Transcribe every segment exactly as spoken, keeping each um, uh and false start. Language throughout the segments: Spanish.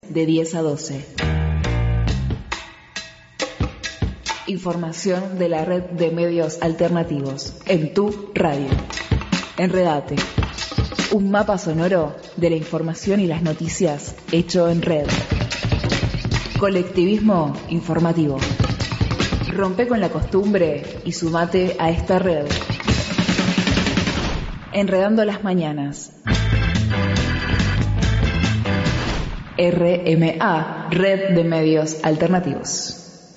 de diez a doce. Información de la red de medios alternativos en tu radio. Enredate. Un mapa sonoro de la información y las noticias hecho en red. Colectivismo informativo. Rompe con la costumbre y sumate a esta red. Enredando las mañanas. R M A, Red de Medios Alternativos.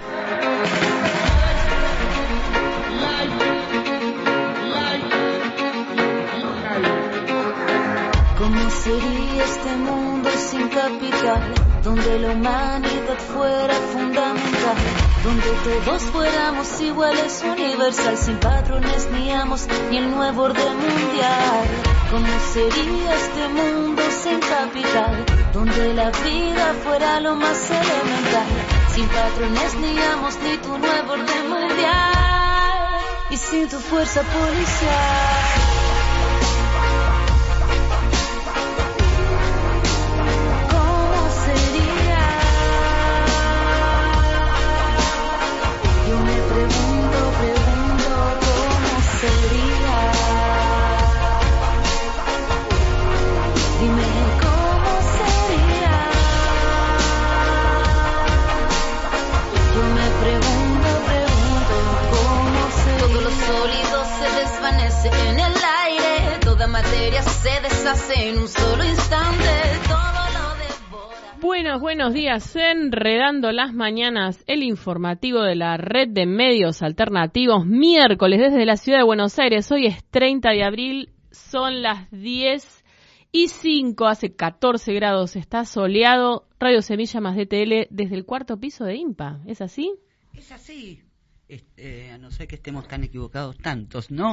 ¿Cómo sería este mundo sin capital? Donde la humanidad fuera fundamental, donde todos fuéramos iguales, universal, sin patrones ni amos, ni el nuevo orden mundial. ¿Cómo sería este mundo sin capital? Donde la vida fuera lo más elemental, sin patrones ni amos, ni tu nuevo orden mundial, y sin tu fuerza policial. En el aire, toda materia se deshace en un solo instante, todo lo devora. Buenos, buenos días, enredando las mañanas, el informativo de la red de medios alternativos, miércoles desde la ciudad de Buenos Aires. Hoy es treinta de abril, son las diez y cinco, hace catorce grados, está soleado. Radio Semilla más D T L desde el cuarto piso de IMPA, ¿es así? Es así. Este, a no ser que estemos tan equivocados tantos, ¿no?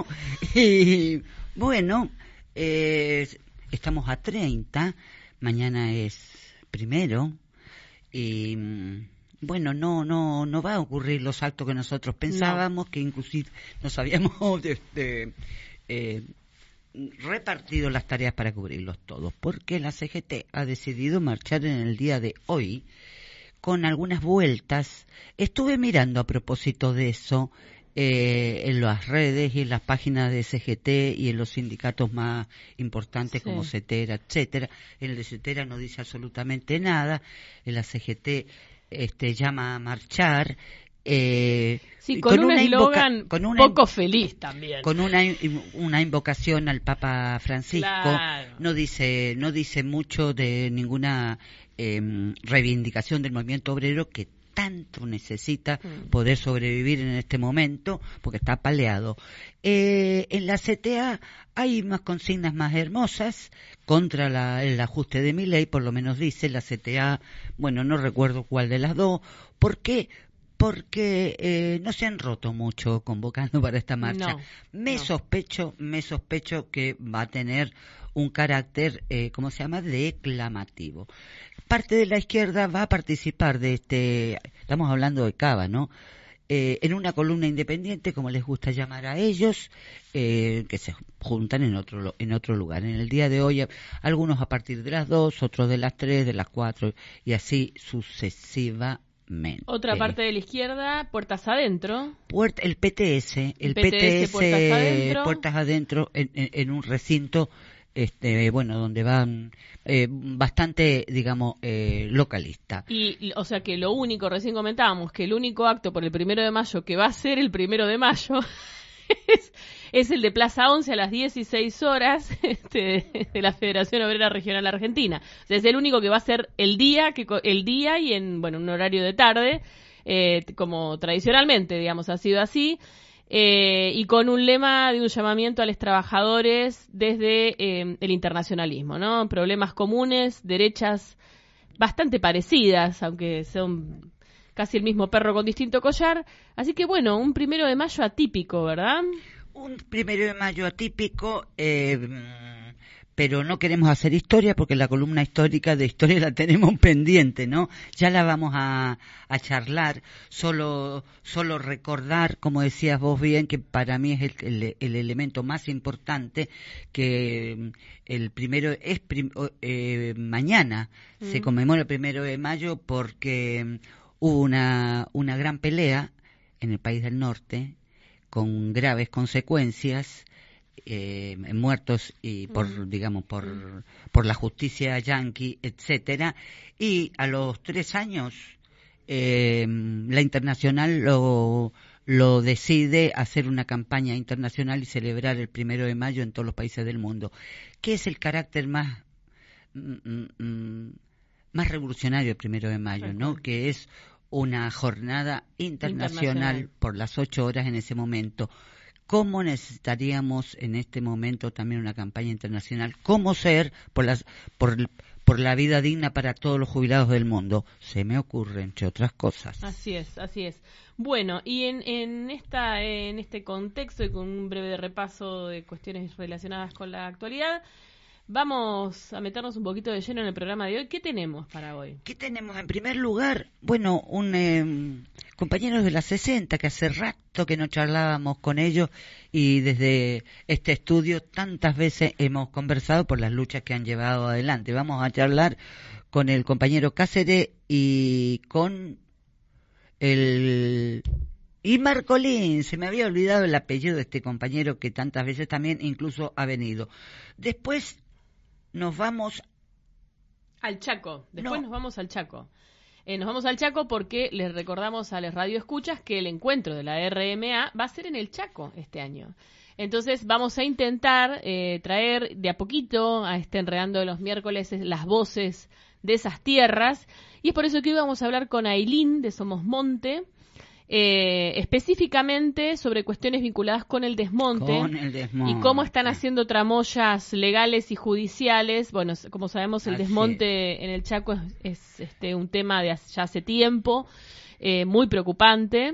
Y, bueno, eh, estamos a treinta, mañana es primero, y bueno, no no no va a ocurrir los actos que nosotros pensábamos, no. Que inclusive nos habíamos este, eh, repartido las tareas para cubrirlos todos, porque la C G T ha decidido marchar en el día de hoy, con algunas vueltas. Estuve mirando a propósito de eso eh, en las redes y en las páginas de C G T y en los sindicatos más importantes, sí, como CETERA, etcétera. En el de CETERA no dice absolutamente nada, en la C G T este, llama a marchar. Eh, sí, con, con un eslogan poco feliz también. Con una, una invocación al Papa Francisco. Claro. No dice, no dice mucho de ninguna eh, reivindicación del movimiento obrero, que tanto necesita mm. poder sobrevivir en este momento, porque está apaleado. Eh, en la C T A hay más consignas más hermosas contra la, el ajuste de Milei, por lo menos dice la C T A, bueno, no recuerdo cuál de las dos. ¿Por qué? Porque eh, no se han roto mucho convocando para esta marcha. No, me no. sospecho, me sospecho que va a tener un carácter, eh, ¿cómo se llama?, declamativo. Parte de la izquierda va a participar de este, estamos hablando de Cava, ¿no?, eh, en una columna independiente, como les gusta llamar a ellos, eh, que se juntan en otro en otro lugar. En el día de hoy, algunos a partir de las dos, otros de las tres, de las cuatro, y así sucesivamente. Mente. Otra parte de la izquierda, puertas adentro. Puerta, el P T S, el, el P T S, puertas adentro, puertas adentro en, en, en un recinto, este, bueno, donde van eh, bastante, digamos, eh, localista. Y, o sea que lo único, recién comentábamos, que el único acto por el primero de mayo que va a ser el primero de mayo es, es el de Plaza once a las dieciséis horas este, de la Federación Obrera Regional Argentina. O sea, es el único que va a ser el día, que el día y en bueno un horario de tarde, eh, como tradicionalmente, digamos, ha sido así, eh, y con un lema de un llamamiento a los trabajadores desde eh, el internacionalismo, ¿no? Problemas comunes, derechas bastante parecidas, aunque son casi el mismo perro con distinto collar. Así que bueno, un primero de mayo atípico, ¿verdad? Un primero de mayo atípico, eh, pero no queremos hacer historia porque la columna histórica de historia la tenemos pendiente, ¿no? Ya la vamos a, a charlar, solo solo recordar, como decías vos bien, que para mí es el, el, el elemento más importante, que el primero es prim, eh, mañana mm. se conmemora el primero de mayo porque hubo una, una gran pelea en el país del norte con graves consecuencias, Eh, muertos y por mm. digamos por mm. por la justicia yanqui, etcétera, y a los tres años eh, la internacional lo lo decide hacer una campaña internacional y celebrar el primero de mayo en todos los países del mundo. ¿Qué es el carácter más mm, mm, más revolucionario del primero de mayo? ¿No? Que es una jornada internacional, internacional por las ocho horas en ese momento. ¿Cómo necesitaríamos en este momento también una campaña internacional? ¿Cómo ser por, las, por, por la vida digna para todos los jubilados del mundo? Se me ocurre, entre otras cosas. Así es, así es. Bueno, y en, en, esta, en este contexto y con un breve repaso de cuestiones relacionadas con la actualidad, vamos a meternos un poquito de lleno en el programa de hoy. ¿Qué tenemos para hoy? ¿Qué tenemos? En primer lugar, bueno, un eh, compañeros de la sesenta, que hace rato que no charlábamos con ellos y desde este estudio tantas veces hemos conversado por las luchas que han llevado adelante. Vamos a charlar con el compañero Cáceres y con el... Y Marcolín, se me había olvidado el apellido de este compañero que tantas veces también incluso ha venido. Después nos vamos al Chaco, después no. nos vamos al Chaco. Eh, nos vamos al Chaco porque les recordamos a los radioescuchas que el encuentro de la R M A va a ser en el Chaco este año. Entonces vamos a intentar eh, traer de a poquito a este Enredando de los miércoles las voces de esas tierras, y es por eso que hoy vamos a hablar con Ailín de Somos Monte, Eh, específicamente sobre cuestiones vinculadas con el desmonte, con el desmonte y cómo están haciendo tramoyas legales y judiciales. Bueno, como sabemos, el Así desmonte es. en el Chaco es, es este, un tema de hace, ya hace tiempo, eh, muy preocupante.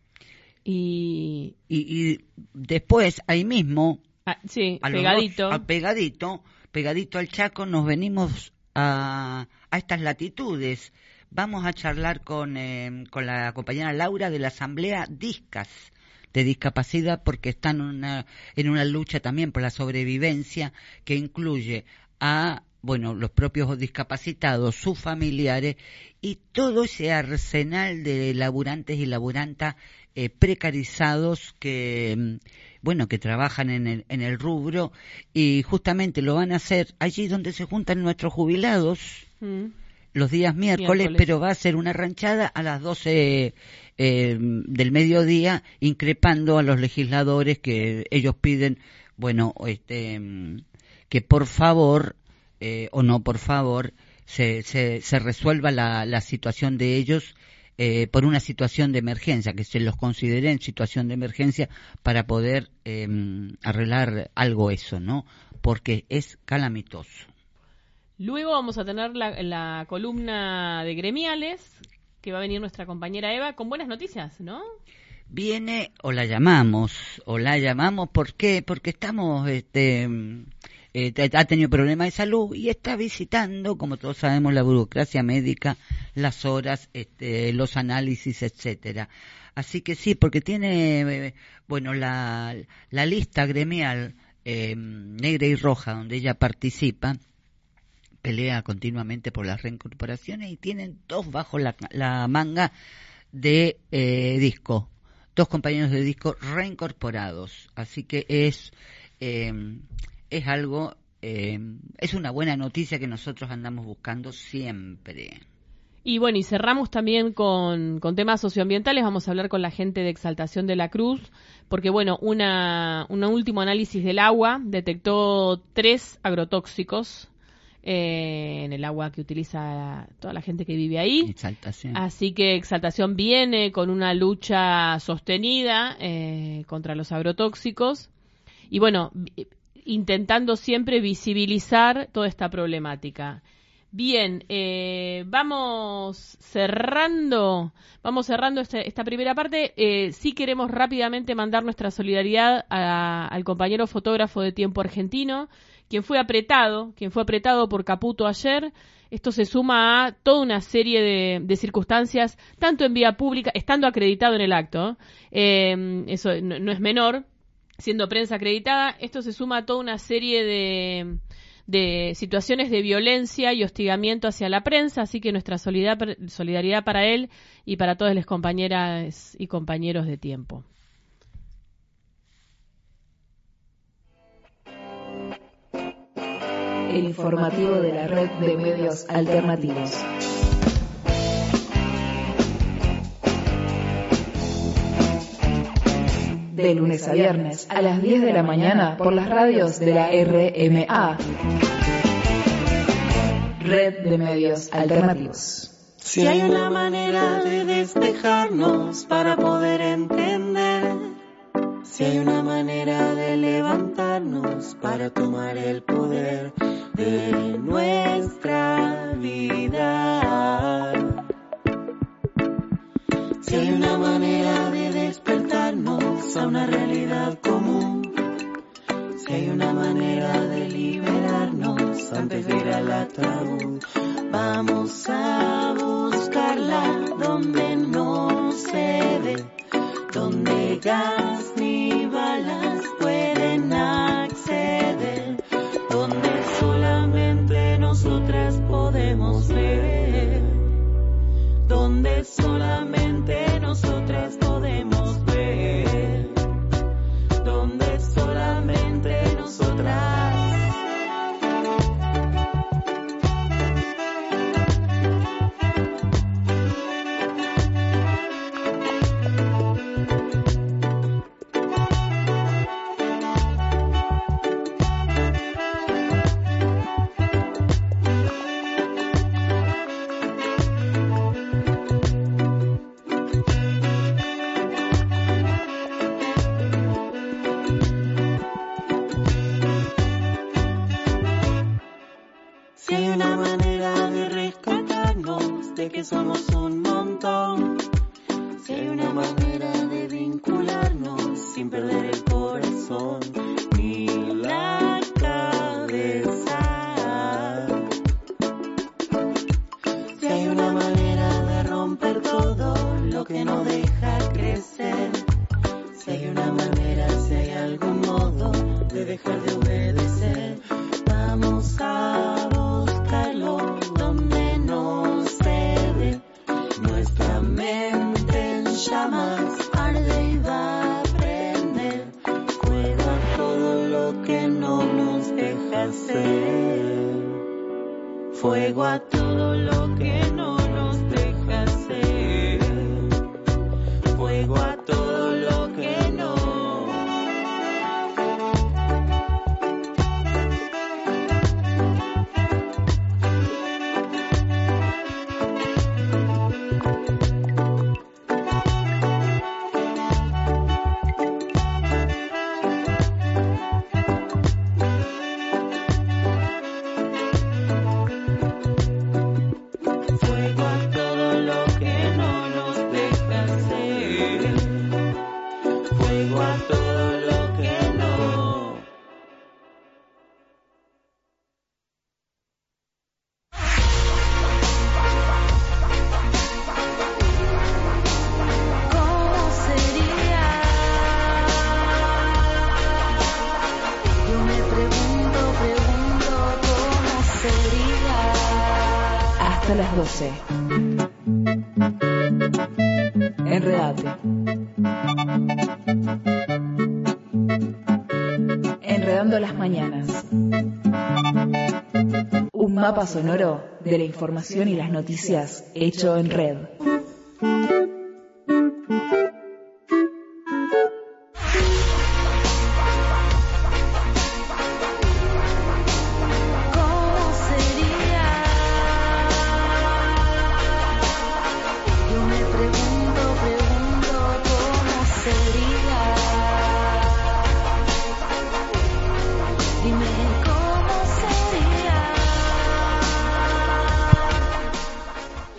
Y, y, y después, ahí mismo, ah, sí, a pegadito. Dos, a pegadito, pegadito al Chaco, nos venimos a, a estas latitudes. Vamos a charlar con, eh, con la compañera Laura de la Asamblea Discas de Discapacidad, porque están en una, en una lucha también por la sobrevivencia que incluye a, bueno, los propios discapacitados, sus familiares y todo ese arsenal de laburantes y laburantas eh, precarizados que, bueno, que trabajan en el, en el rubro, y justamente lo van a hacer allí donde se juntan nuestros jubilados. Mm. Los días miércoles, miércoles, pero va a ser una ranchada a las doce eh, del mediodía, increpando a los legisladores que ellos piden, bueno, este, que por favor, eh, o no por favor, se, se, se resuelva la, la situación de ellos eh, por una situación de emergencia, que se los considere en situación de emergencia para poder eh, arreglar algo eso, ¿no? Porque es calamitoso. Luego vamos a tener la, la columna de gremiales, que va a venir nuestra compañera Eva con buenas noticias, ¿no? Viene, o la llamamos, o la llamamos, ¿por qué? Porque estamos, este, eh, ha tenido problemas de salud y está visitando, como todos sabemos, la burocracia médica, las horas, este, los análisis, etcétera. Así que sí, porque tiene, eh, bueno, la, la lista gremial eh, negra y roja, donde ella participa, pelea continuamente por las reincorporaciones y tienen dos bajo la, la manga de eh, disco, dos compañeros de disco reincorporados, así que es eh, es algo, eh, es una buena noticia que nosotros andamos buscando siempre. Y bueno, y cerramos también con, con temas socioambientales. Vamos a hablar con la gente de Exaltación de la Cruz, porque bueno, una un último análisis del agua detectó tres agrotóxicos Eh, en el agua que utiliza toda la gente que vive ahí. Exaltación. Así que Exaltación viene con una lucha sostenida eh, contra los agrotóxicos y bueno, intentando siempre visibilizar toda esta problemática. Bien, eh, vamos cerrando, vamos cerrando este, esta primera parte. Eh, sí queremos rápidamente mandar nuestra solidaridad a, al compañero fotógrafo de Tiempo Argentino, quien fue apretado, quien fue apretado por Caputo ayer. Esto se suma a toda una serie de, de circunstancias, tanto en vía pública, estando acreditado en el acto, eh, eso no, no es menor, siendo prensa acreditada. Esto se suma a toda una serie de... de situaciones de violencia y hostigamiento hacia la prensa, así que nuestra solidaridad, solidaridad para él y para todas las compañeras y compañeros de Tiempo. El informativo de la red de medios alternativos. De lunes a viernes a las diez de la mañana por las radios de la R M A. Red de Medios Alternativos. Si hay una manera de despejarnos para poder entender, si hay una manera de levantarnos para tomar el poder de nuestra vida, si hay una manera de despertarnos a una realidad común, si hay una manera de liberarnos antes de ir al ataúd, vamos a buscarla donde no se ve, donde gas ni balas pueden acceder, donde solamente nosotras podemos ver, donde solamente nosotras podemos ver, donde solamente nosotras. Si hay una manera de rescatarnos de que somos un montón, si hay una manera de vincularnos sin perder el corazón ni la cabeza, si hay una manera de romper todo lo que no deja crecer, si hay una manera, si hay algún modo de dejar de obedecer, vamos a buscarlo donde no se ve, nuestra mente en llamas arde y va a prender fuego a todo lo que no nos deja ser, fuego a todo lo que no nos deja ser, fuego a todo lo que no. Fuego a todo lo que no nos deja ser, fuego a todo lo que no. ¿Cómo sería? Yo me pregunto, pregunto, ¿cómo sería? Hasta las doce. Enredate. Enredando las mañanas. Un mapa sonoro de la información y las noticias hecho en red. ¿Cómo sería? Yo me pregunto, pregunto, ¿cómo sería? Dime cómo sería.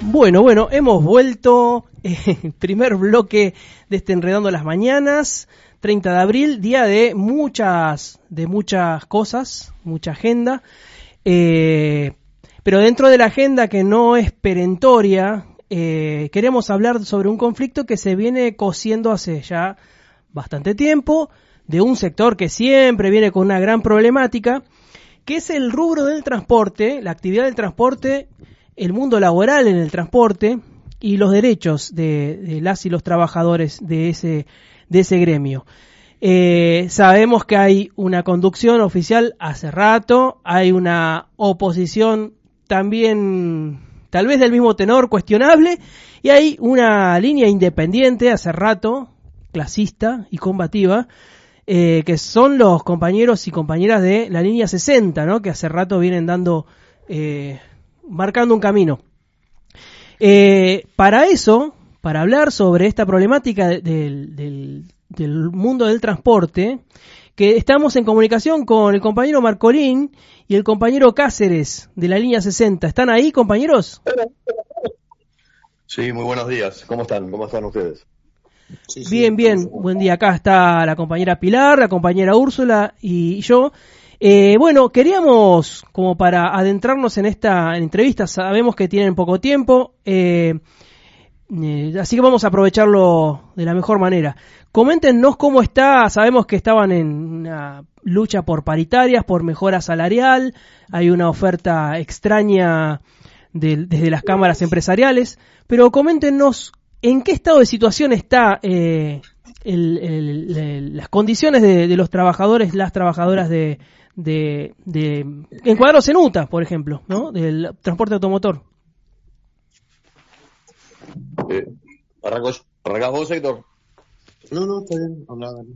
Bueno, bueno, hemos vuelto, eh, primer bloque de este Enredando las Mañanas, treinta de abril, día de muchas, de muchas cosas, mucha agenda, eh, pero dentro de la agenda que no es perentoria, eh, queremos hablar sobre un conflicto que se viene cociendo hace ya bastante tiempo, de un sector que siempre viene con una gran problemática, que es el rubro del transporte, la actividad del transporte, el mundo laboral en el transporte y los derechos de, de las y los trabajadores de ese, de ese gremio. Eh, sabemos que hay una conducción oficial hace rato, hay una oposición también tal vez del mismo tenor, cuestionable, y hay una línea independiente hace rato, clasista y combativa, eh, que son los compañeros y compañeras de la línea sesenta, ¿no? Que hace rato vienen dando... Eh, marcando un camino. Eh, para eso, para hablar sobre esta problemática de, de, del, del mundo del transporte, que estamos en comunicación con el compañero Marcolín y el compañero Cáceres de la línea sesenta. ¿Están ahí, compañeros? Sí, muy buenos días. ¿Cómo están? ¿Cómo están ustedes? Sí, sí, bien, bien. Buen día. Acá está la compañera Pilar, la compañera Úrsula y yo. Eh, bueno, queríamos, como para adentrarnos en esta entrevista, sabemos que tienen poco tiempo, eh, eh, así que vamos a aprovecharlo de la mejor manera. Coméntenos cómo está, sabemos que estaban en una lucha por paritarias, por mejora salarial, hay una oferta extraña de, desde las cámaras empresariales, pero coméntenos en qué estado de situación está eh, el, el, el, las condiciones de, de los trabajadores, las trabajadoras de... de, de encuadrados en U T A, por ejemplo, ¿no? Del transporte automotor. Eh, ¿Arrancás vos, Héctor? No, no, está bien, habla, dale.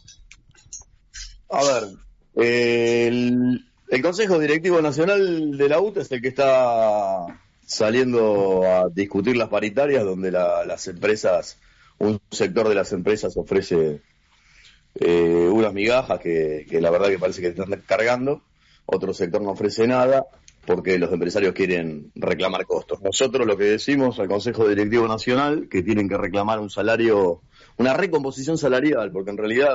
A ver, eh, el, el Consejo Directivo Nacional de la U T A es el que está saliendo a discutir las paritarias, donde la, las empresas, un sector de las empresas ofrece Eh, unas migajas que, que la verdad que parece que están cargando, otro sector no ofrece nada porque los empresarios quieren reclamar costos. Nosotros lo que decimos al Consejo Directivo Nacional, que tienen que reclamar un salario, una recomposición salarial, porque en realidad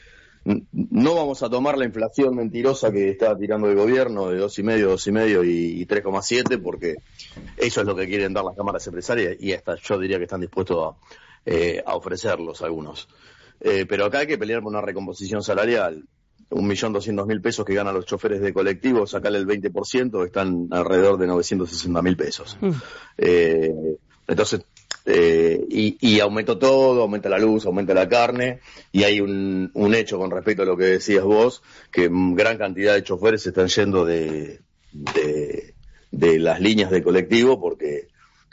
no vamos a tomar la inflación mentirosa que está tirando el gobierno de dos y medio, dos y medio y tres coma siete, porque eso es lo que quieren dar las cámaras empresarias y hasta yo diría que están dispuestos a, eh, a ofrecerlos algunos. Eh, pero acá hay que pelear por una recomposición salarial. Un millón doscientos mil pesos que ganan los choferes de colectivos, sacarle el veinte por ciento, están alrededor de novecientos sesenta mil pesos. Mm. Eh, entonces, eh, y, y aumentó todo, aumenta la luz, aumenta la carne, y hay un, un hecho con respecto a lo que decías vos, que gran cantidad de choferes se están yendo de, de, de las líneas de colectivo porque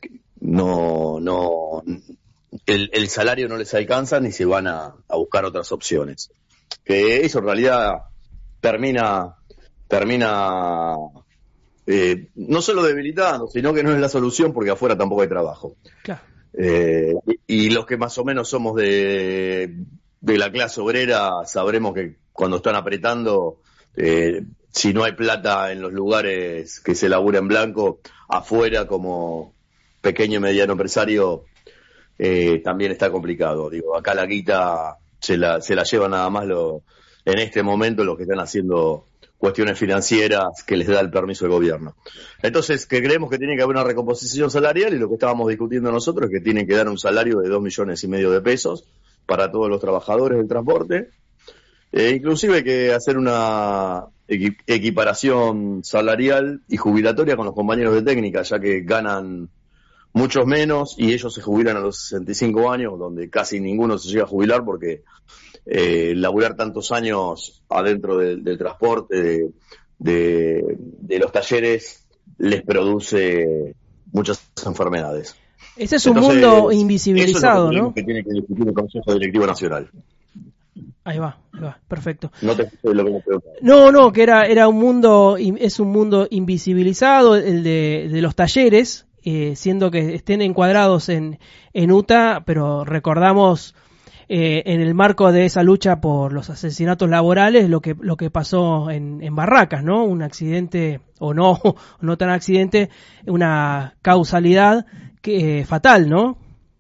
no, no, El, el salario no les alcanza ni se van a, a buscar otras opciones. Que eso en realidad termina, termina eh, no solo debilitando, sino que no es la solución porque afuera tampoco hay trabajo. Claro. Eh, y, y los que más o menos somos de, de la clase obrera sabremos que cuando están apretando, eh, si no hay plata en los lugares que se labura en blanco, afuera como pequeño y mediano empresario, Eh, también está complicado. Digo, acá la guita se la, se la lleva nada más lo, en este momento los que están haciendo cuestiones financieras que les da el permiso del gobierno. Entonces, que creemos que tiene que haber una recomposición salarial y lo que estábamos discutiendo nosotros es que tienen que dar un salario de dos millones y medio de pesos para todos los trabajadores del transporte. Eh, inclusive hay que hacer una equiparación salarial y jubilatoria con los compañeros de técnica, ya que ganan muchos menos y ellos se jubilan a los sesenta y cinco años, donde casi ninguno se llega a jubilar porque eh, laburar tantos años adentro del, del transporte, de, de, de los talleres, les produce muchas enfermedades. Ese es un Entonces, mundo invisibilizado, eso es lo que ¿no? Que tiene que discutir el Consejo Directivo Nacional. Ahí va, ahí va, perfecto. No te lo que me No, no, que era era un mundo, es un mundo invisibilizado, el de, de los talleres. Eh, siendo que estén encuadrados en, en U T A, pero recordamos eh, en el marco de esa lucha por los asesinatos laborales lo que lo que pasó en, en Barracas, ¿no? Un accidente, o no, no tan accidente, una causalidad que fatal, ¿no?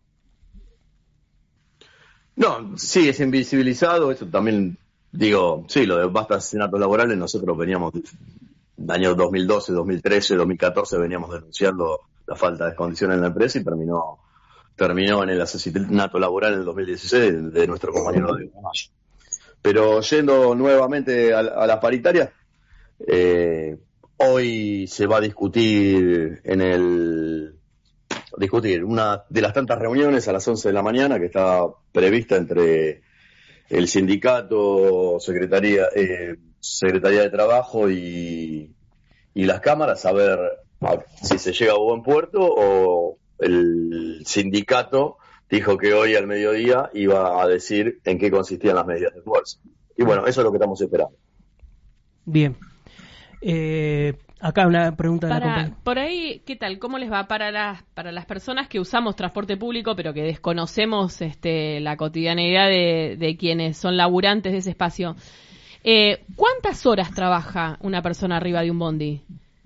No, sí, es invisibilizado, eso también, digo, sí, lo de basta asesinatos laborales, nosotros veníamos, año dos mil doce, dos mil trece, dos mil catorce, veníamos denunciando la falta de condiciones en la empresa y terminó terminó en el asesinato laboral en el dos mil dieciséis de, de nuestro compañero de Mayo. Pero yendo nuevamente a, a las paritarias, eh, hoy se va a discutir en el discutir una de las tantas reuniones a las once de la mañana que está prevista entre el sindicato, Secretaría, eh, Secretaría de Trabajo y, y las cámaras, a ver a, si se llega a buen puerto, o el sindicato dijo que hoy al mediodía iba a decir en qué consistían las medidas de fuerza. Y bueno, eso es lo que estamos esperando. Bien. Eh, acá una pregunta de para, la compañía. Por ahí, ¿qué tal? ¿Cómo les va para las para las personas que usamos transporte público pero que desconocemos este, la cotidianeidad de, de quienes son laburantes de ese espacio? Eh, ¿Cuántas horas trabaja una persona arriba de un bondi?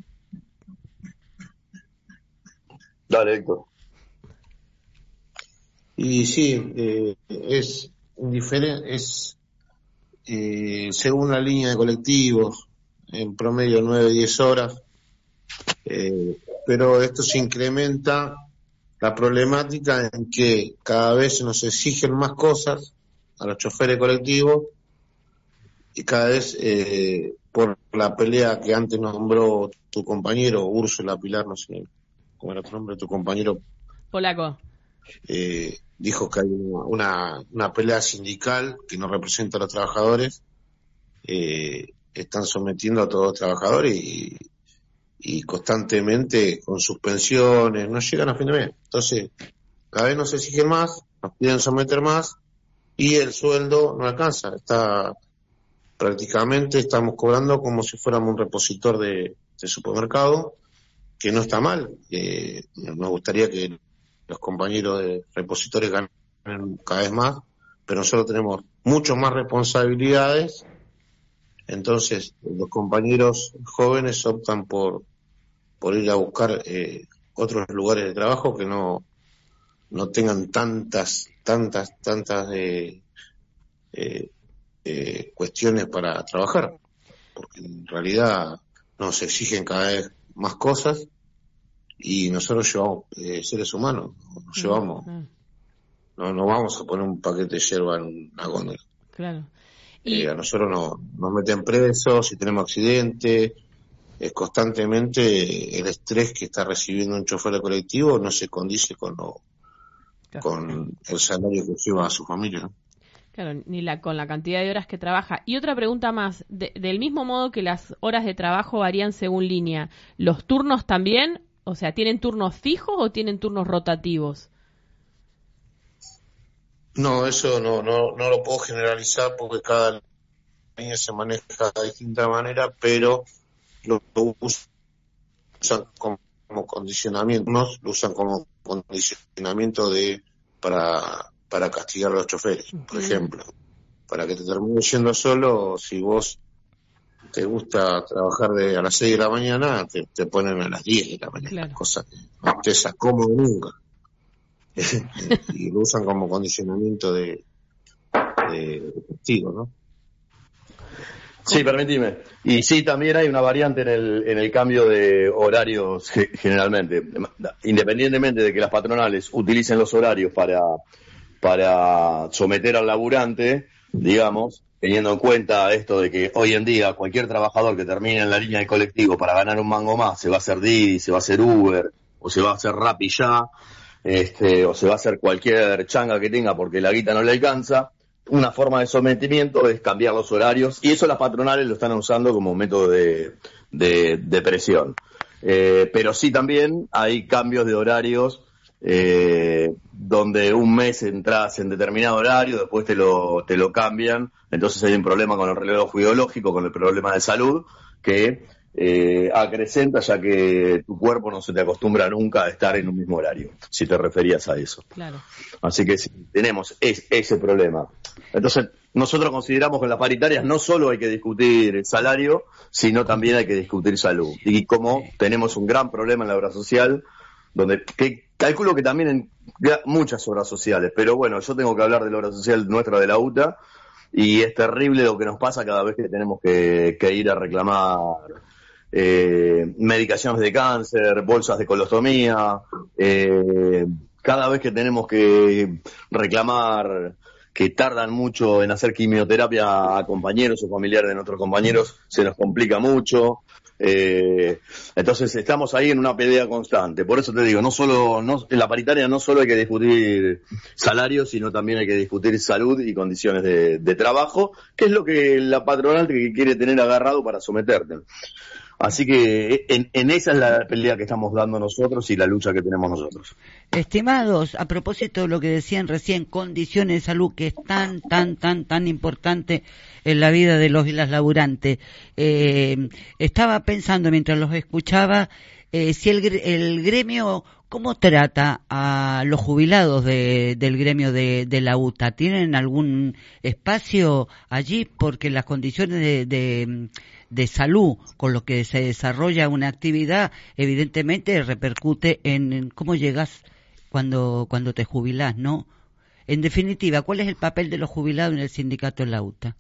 Dale, Héctor. Y sí, eh, es indiferente, es eh, según la línea de colectivos, en promedio nueve a diez horas, eh, pero esto se incrementa la problemática en que cada vez nos exigen más cosas a los choferes colectivos y cada vez eh, por la pelea que antes nombró tu compañero, Úrsula Pilar, no sé cómo era tu nombre, tu compañero Polaco. Eh, dijo que hay una, una, una pelea sindical que no representa a los trabajadores, eh, están sometiendo a todos los trabajadores y, y constantemente con suspensiones, no llegan a fin de mes. Entonces, cada vez nos exigen más, nos piden someter más y el sueldo no alcanza. Está prácticamente, estamos cobrando como si fuéramos un repositor de, de supermercado, que no está mal. Eh, nos gustaría que los compañeros de repositores ganen cada vez más, pero nosotros tenemos mucho más responsabilidades, entonces los compañeros jóvenes optan por por ir a buscar eh, otros lugares de trabajo que no no tengan tantas, tantas, tantas eh, eh, eh, cuestiones para trabajar, porque en realidad nos exigen cada vez más cosas y nosotros llevamos eh, seres humanos, nos llevamos, mm. no no vamos a poner un paquete de yerba en una góndola. Claro. Y... Eh, a nosotros no, nos meten presos, si tenemos accidente, es constantemente el estrés que está recibiendo un chofer de colectivo no se condice con lo, claro. con el salario que lleva a su familia, ¿no? Claro, ni la con la cantidad de horas que trabaja. Y otra pregunta más, de, del mismo modo que las horas de trabajo varían según línea, ¿los turnos también? O sea, ¿tienen turnos fijos o tienen turnos rotativos? No, eso no, no, no lo puedo generalizar porque cada línea se maneja de distinta manera, pero lo usan como, como condicionamiento, no lo usan como condicionamiento de para para castigar a los choferes, por ejemplo, para que te termines yendo solo. Si vos te gusta trabajar de a las seis de la mañana, te, te ponen a las diez de la mañana, claro. Cosa que no te esas cómodo nunca. Y lo usan como condicionamiento de, de castigo, ¿no? Sí, permíteme. Y sí, también hay una variante en el, en el cambio de horarios generalmente. Independientemente de que las patronales utilicen los horarios para, para someter al laburante, digamos, teniendo en cuenta esto de que hoy en día cualquier trabajador que termine en la línea de colectivo para ganar un mango más, se va a hacer Didi, se va a hacer Uber, o se va a hacer Rappi ya, este, o se va a hacer cualquier changa que tenga porque la guita no le alcanza. Una forma de sometimiento es cambiar los horarios, y eso las patronales lo están usando como método de, de, de presión. Eh, pero sí también hay cambios de horarios, eh, donde un mes entras en determinado horario, después te lo, te lo cambian, entonces hay un problema con el reloj biológico, con el problema de salud, que eh, acrecenta, ya que tu cuerpo no se te acostumbra nunca a estar en un mismo horario, si te referías a eso. Claro. Así que sí, tenemos es, ese problema. Entonces, nosotros consideramos que en las paritarias no solo hay que discutir el salario, sino también hay que discutir salud. Y como tenemos un gran problema en la obra social, donde ¿qué, calculo que también en muchas obras sociales, pero bueno, yo tengo que hablar de la obra social nuestra de la U T A, y es terrible lo que nos pasa cada vez que tenemos que, que ir a reclamar eh, medicaciones de cáncer, bolsas de colostomía, eh, cada vez que tenemos que reclamar que tardan mucho en hacer quimioterapia a compañeros o familiares de nuestros compañeros, se nos complica mucho. Eh, entonces estamos ahí en una pelea constante. Por eso te digo, no solo no, en la paritaria no solo hay que discutir salarios, sino también hay que discutir salud y condiciones de, de trabajo, que es lo que la patronal que quiere tener agarrado para someterte. Así que en, en esa es la pelea que estamos dando nosotros y la lucha que tenemos nosotros. Estimados, a propósito de lo que decían recién, condiciones de salud, que es tan, tan, tan, tan importante en la vida de los y las laburantes, eh, estaba pensando mientras los escuchaba, eh, si el, el gremio, ¿cómo trata a los jubilados de, del gremio de, de la U T A? ¿Tienen algún espacio allí? Porque las condiciones de... de de salud con lo que se desarrolla una actividad evidentemente repercute en cómo llegas cuando cuando te jubilás, ¿no? En definitiva, ¿cuál es el papel de los jubilados en el sindicato de la U T A?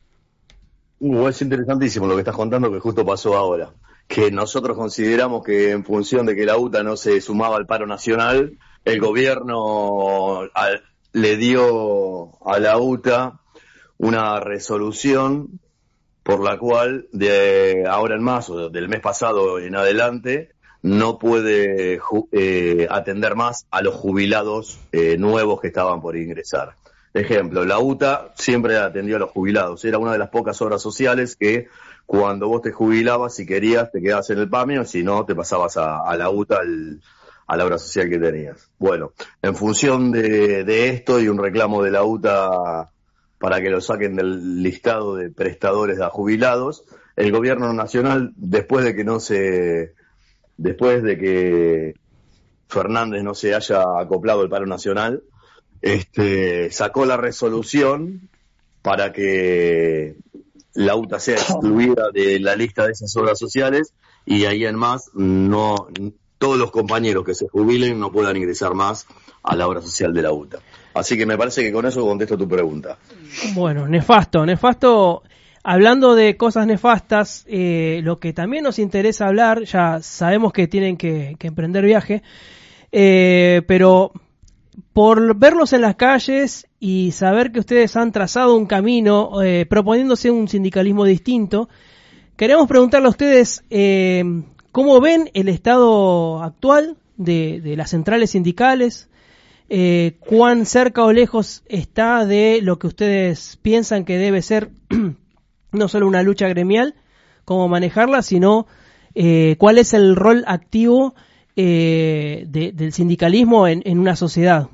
Uh, es interesantísimo lo que estás contando, que justo pasó ahora, que nosotros consideramos que en función de que la U T A no se sumaba al paro nacional, el gobierno al, le dio a la U T A una resolución por la cual de ahora en más, o del mes pasado en adelante, no puede eh, atender más a los jubilados eh, nuevos que estaban por ingresar. Ejemplo, la U T A siempre atendió a los jubilados, era una de las pocas obras sociales que cuando vos te jubilabas, si querías, te quedabas en el PAMI, si no, te pasabas a, a la U T A, al, a la obra social que tenías. Bueno, en función de, de esto y un reclamo de la U T A para que lo saquen del listado de prestadores a jubilados, el gobierno nacional, después de que no se, después de que Fernández no se haya acoplado al paro nacional, este, sacó la resolución para que la U T A sea excluida de la lista de esas obras sociales, y ahí en más no, todos los compañeros que se jubilen no puedan ingresar más a la obra social de la U T A. Así que me parece que con eso contesto tu pregunta. Bueno, nefasto, nefasto. Hablando de cosas nefastas, eh, lo que también nos interesa hablar, ya sabemos que tienen que, que emprender viaje, eh, pero por verlos en las calles y saber que ustedes han trazado un camino eh, proponiéndose un sindicalismo distinto, queremos preguntarle a ustedes eh, cómo ven el estado actual de, de las centrales sindicales. Eh, cuán cerca o lejos está de lo que ustedes piensan que debe ser no solo una lucha gremial, cómo manejarla, sino eh, cuál es el rol activo eh, de, del sindicalismo en, en una sociedad.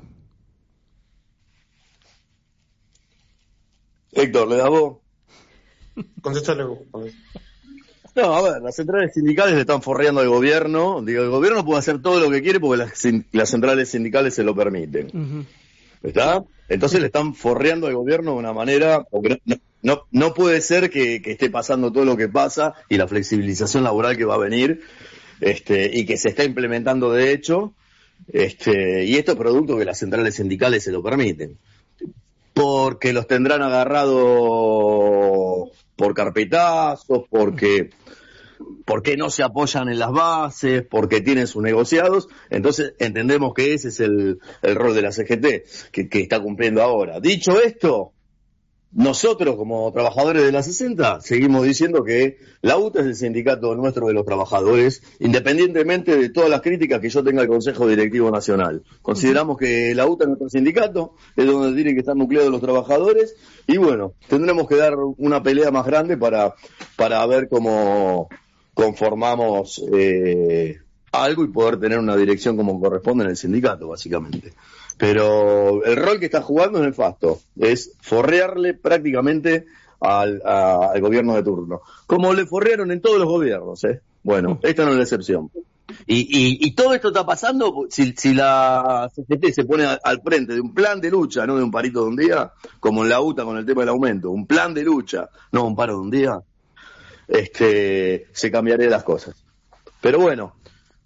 Héctor, ¿le das vos? Contéstale vos. No, a ver, las centrales sindicales le están forreando al gobierno. Digo, el gobierno puede hacer todo lo que quiere porque las, las centrales sindicales se lo permiten. Uh-huh. ¿Está? Entonces le están forreando al gobierno de una manera... No, no, no puede ser que, que esté pasando todo lo que pasa y la flexibilización laboral que va a venir este, y que se está implementando de hecho. Este, y esto es producto que las centrales sindicales se lo permiten. Porque los tendrán agarrados por carpetazos, porque... porque no se apoyan en las bases, porque tienen sus negociados. Entonces entendemos que ese es el, el rol de la C G T que, que está cumpliendo ahora. Dicho esto, nosotros como trabajadores de la sesenta seguimos diciendo que la U T A es el sindicato nuestro de los trabajadores, independientemente de todas las críticas que yo tenga al Consejo Directivo Nacional. Consideramos que la U T A es nuestro sindicato, es donde tienen que estar nucleados los trabajadores, y bueno, tendremos que dar una pelea más grande para, para ver cómo conformamos eh, algo y poder tener una dirección como corresponde en el sindicato, básicamente. Pero el rol que está jugando es nefasto, es forrearle prácticamente al, a, al gobierno de turno, como le forrearon en todos los gobiernos, ¿eh? Bueno, esta no es la excepción. Y, y, y todo esto está pasando si, si la C G T se pone a, al frente de un plan de lucha, no de un parito de un día, como en la U T A con el tema del aumento, un plan de lucha, no un paro de un día. Este, se cambiarían las cosas. Pero bueno,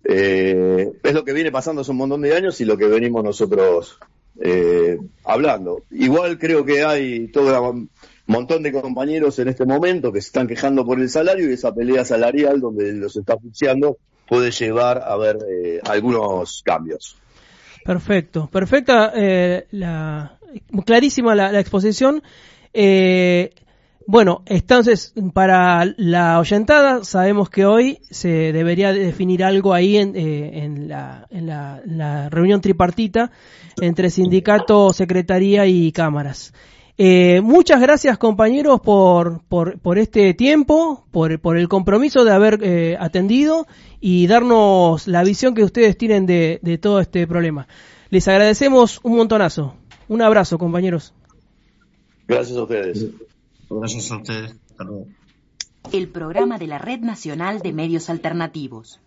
Eh, es lo que viene pasando hace un montón de años y lo que venimos nosotros eh, hablando. Igual creo que hay todo un montón de compañeros en este momento que se están quejando por el salario, y esa pelea salarial donde los está asfixiando puede llevar a ver eh, algunos cambios. Perfecto, perfecta, eh, la, clarísima la, la exposición. Eh, Bueno, entonces, para la oyentada, sabemos que hoy se debería definir algo ahí en, eh, en, la, en, la, en la reunión tripartita entre sindicato, secretaría y cámaras. Eh, muchas gracias, compañeros, por, por, por este tiempo, por, por el compromiso de haber eh, atendido y darnos la visión que ustedes tienen de, de todo este problema. Les agradecemos un montonazo. Un abrazo, compañeros. Gracias a ustedes. Gracias a ustedes. Hasta luego. El programa de la Red Nacional de Medios Alternativos.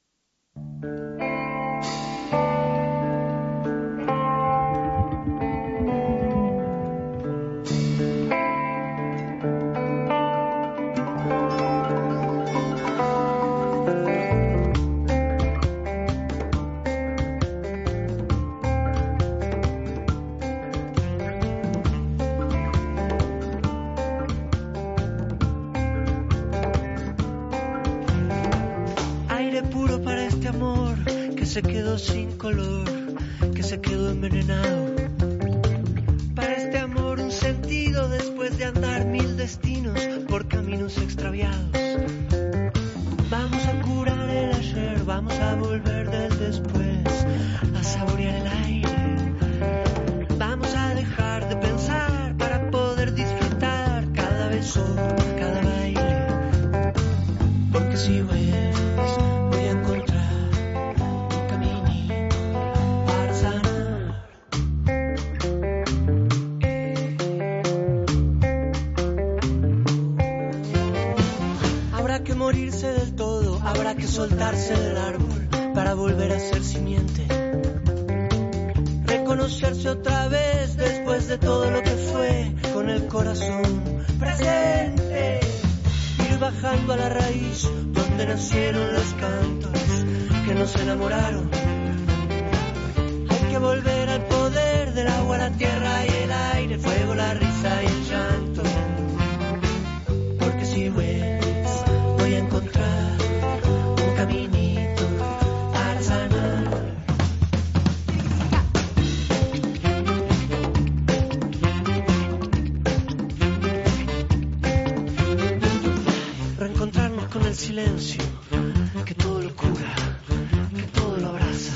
Se quedó sin color, que se quedó envenenado. Para este amor un sentido después de andar mil destinos por caminos extraviados. Vamos a curar el ayer, vamos a volver del después, a saborear el aire. Vamos a dejar de pensar para poder disfrutar cada beso, cada baile. Porque si ves, voy a encontrar morirse del todo, habrá que soltarse del árbol para volver a ser simiente. Reconocerse otra vez después de todo lo que fue, con el corazón presente. Ir bajando a la raíz donde nacieron los cantos que nos enamoraron. Hay que volver al poder del agua, la tierra y el aire, fuego, la risa y el llanto. Porque si ves, voy a encontrar un caminito para sanar. Reencontrarnos con el silencio, que todo lo cura, que todo lo abraza.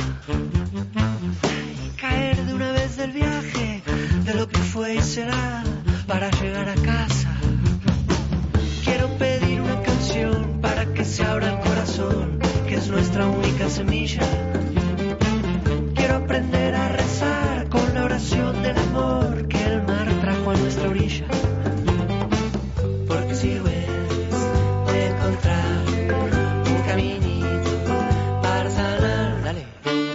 Y caer de una vez del viaje, de lo que fue y será, para llegar a casa. Quiero pedir una canción para que se abra el corazón, que es nuestra única semilla. Quiero aprender a rezar con la oración del amor que el mar trajo a nuestra orilla. Porque si ves, voy a encontrar un caminito para sanar. Dale.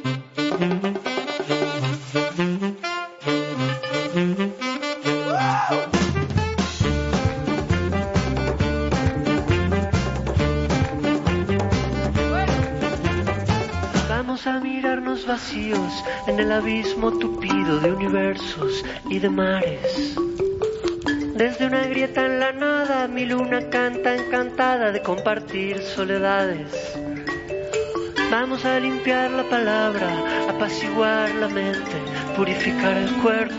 A mirarnos vacíos en el abismo tupido de universos y de mares. Desde una grieta en la nada, mi luna canta encantada de compartir soledades. Vamos a limpiar la palabra, apaciguar la mente, purificar el cuerpo,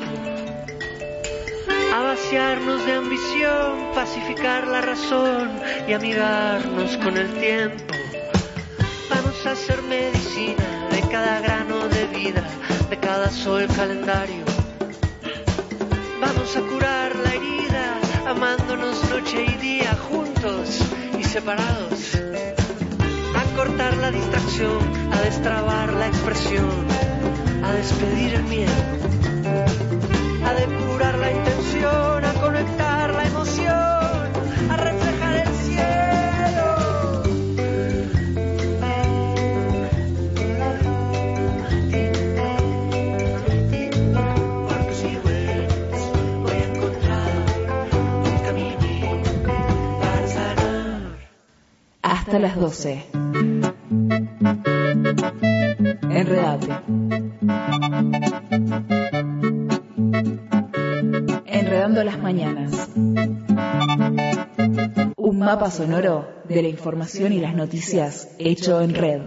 a vaciarnos de ambición, pacificar la razón y amigarnos con el tiempo. Vamos a hacer medicina de cada grano de vida, de cada sol calendario. Vamos a curar la herida, amándonos noche y día, juntos y separados. A cortar la distracción, a destrabar la expresión, a despedir el miedo, a depurar la intención, a conectar la emoción, a reflejar el cielo. Hasta las doce. Enredando las mañanas. Un mapa sonoro de la información y las noticias hecho en red.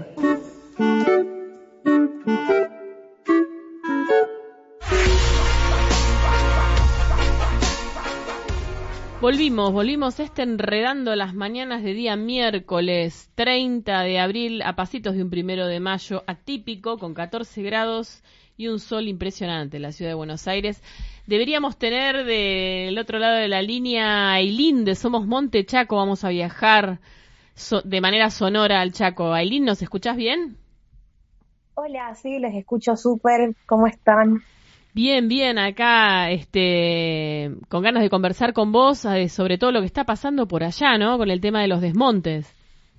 Volvimos, volvimos este Enredando las Mañanas de día miércoles treinta de abril a pasitos de un primero de mayo atípico con catorce grados y un sol impresionante en la ciudad de Buenos Aires. Deberíamos tener del otro lado de la línea a Ailín de Somos Monte Chaco. Vamos a viajar so- de manera sonora al Chaco. Ailín, ¿nos escuchás bien? Hola, sí, les escucho súper. ¿Cómo están? Bien, bien, acá este, con ganas de conversar con vos eh, sobre todo lo que está pasando por allá, ¿no? Con el tema de los desmontes.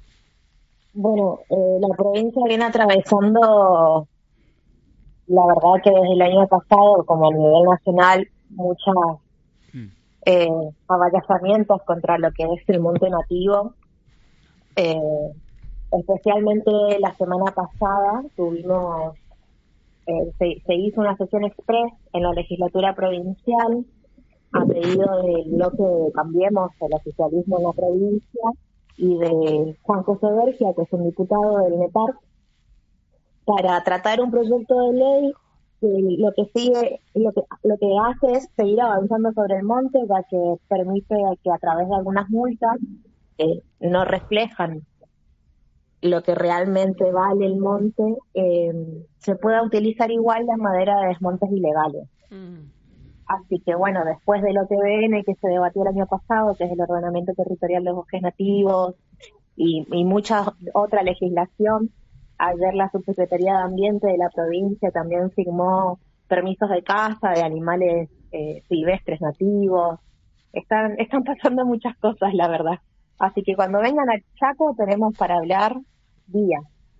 Bueno, eh, la provincia viene atravesando, la verdad que desde el año pasado, como a nivel nacional, muchas eh, avallazamientos contra lo que es el monte nativo. Eh, especialmente la semana pasada tuvimos... Eh, se, se hizo una sesión express en la legislatura provincial a pedido del bloque de Cambiemos el oficialismo en la provincia y de Juan José Bergia, que es un diputado del METAR, para tratar un proyecto de ley que lo que sigue, lo que lo que hace es seguir avanzando sobre el monte, ya que permite que a través de algunas multas eh, no reflejan lo que realmente vale el monte, eh, se pueda utilizar igual la madera de desmontes ilegales. Mm. Así que bueno, después del O T B N que se debatió el año pasado, que es el Ordenamiento Territorial de Bosques Nativos, y, y mucha otra legislación, ayer la Subsecretaría de Ambiente de la provincia también firmó permisos de caza de animales eh, silvestres nativos. Están, están pasando muchas cosas, la verdad. Así que cuando vengan al Chaco tenemos para hablar día.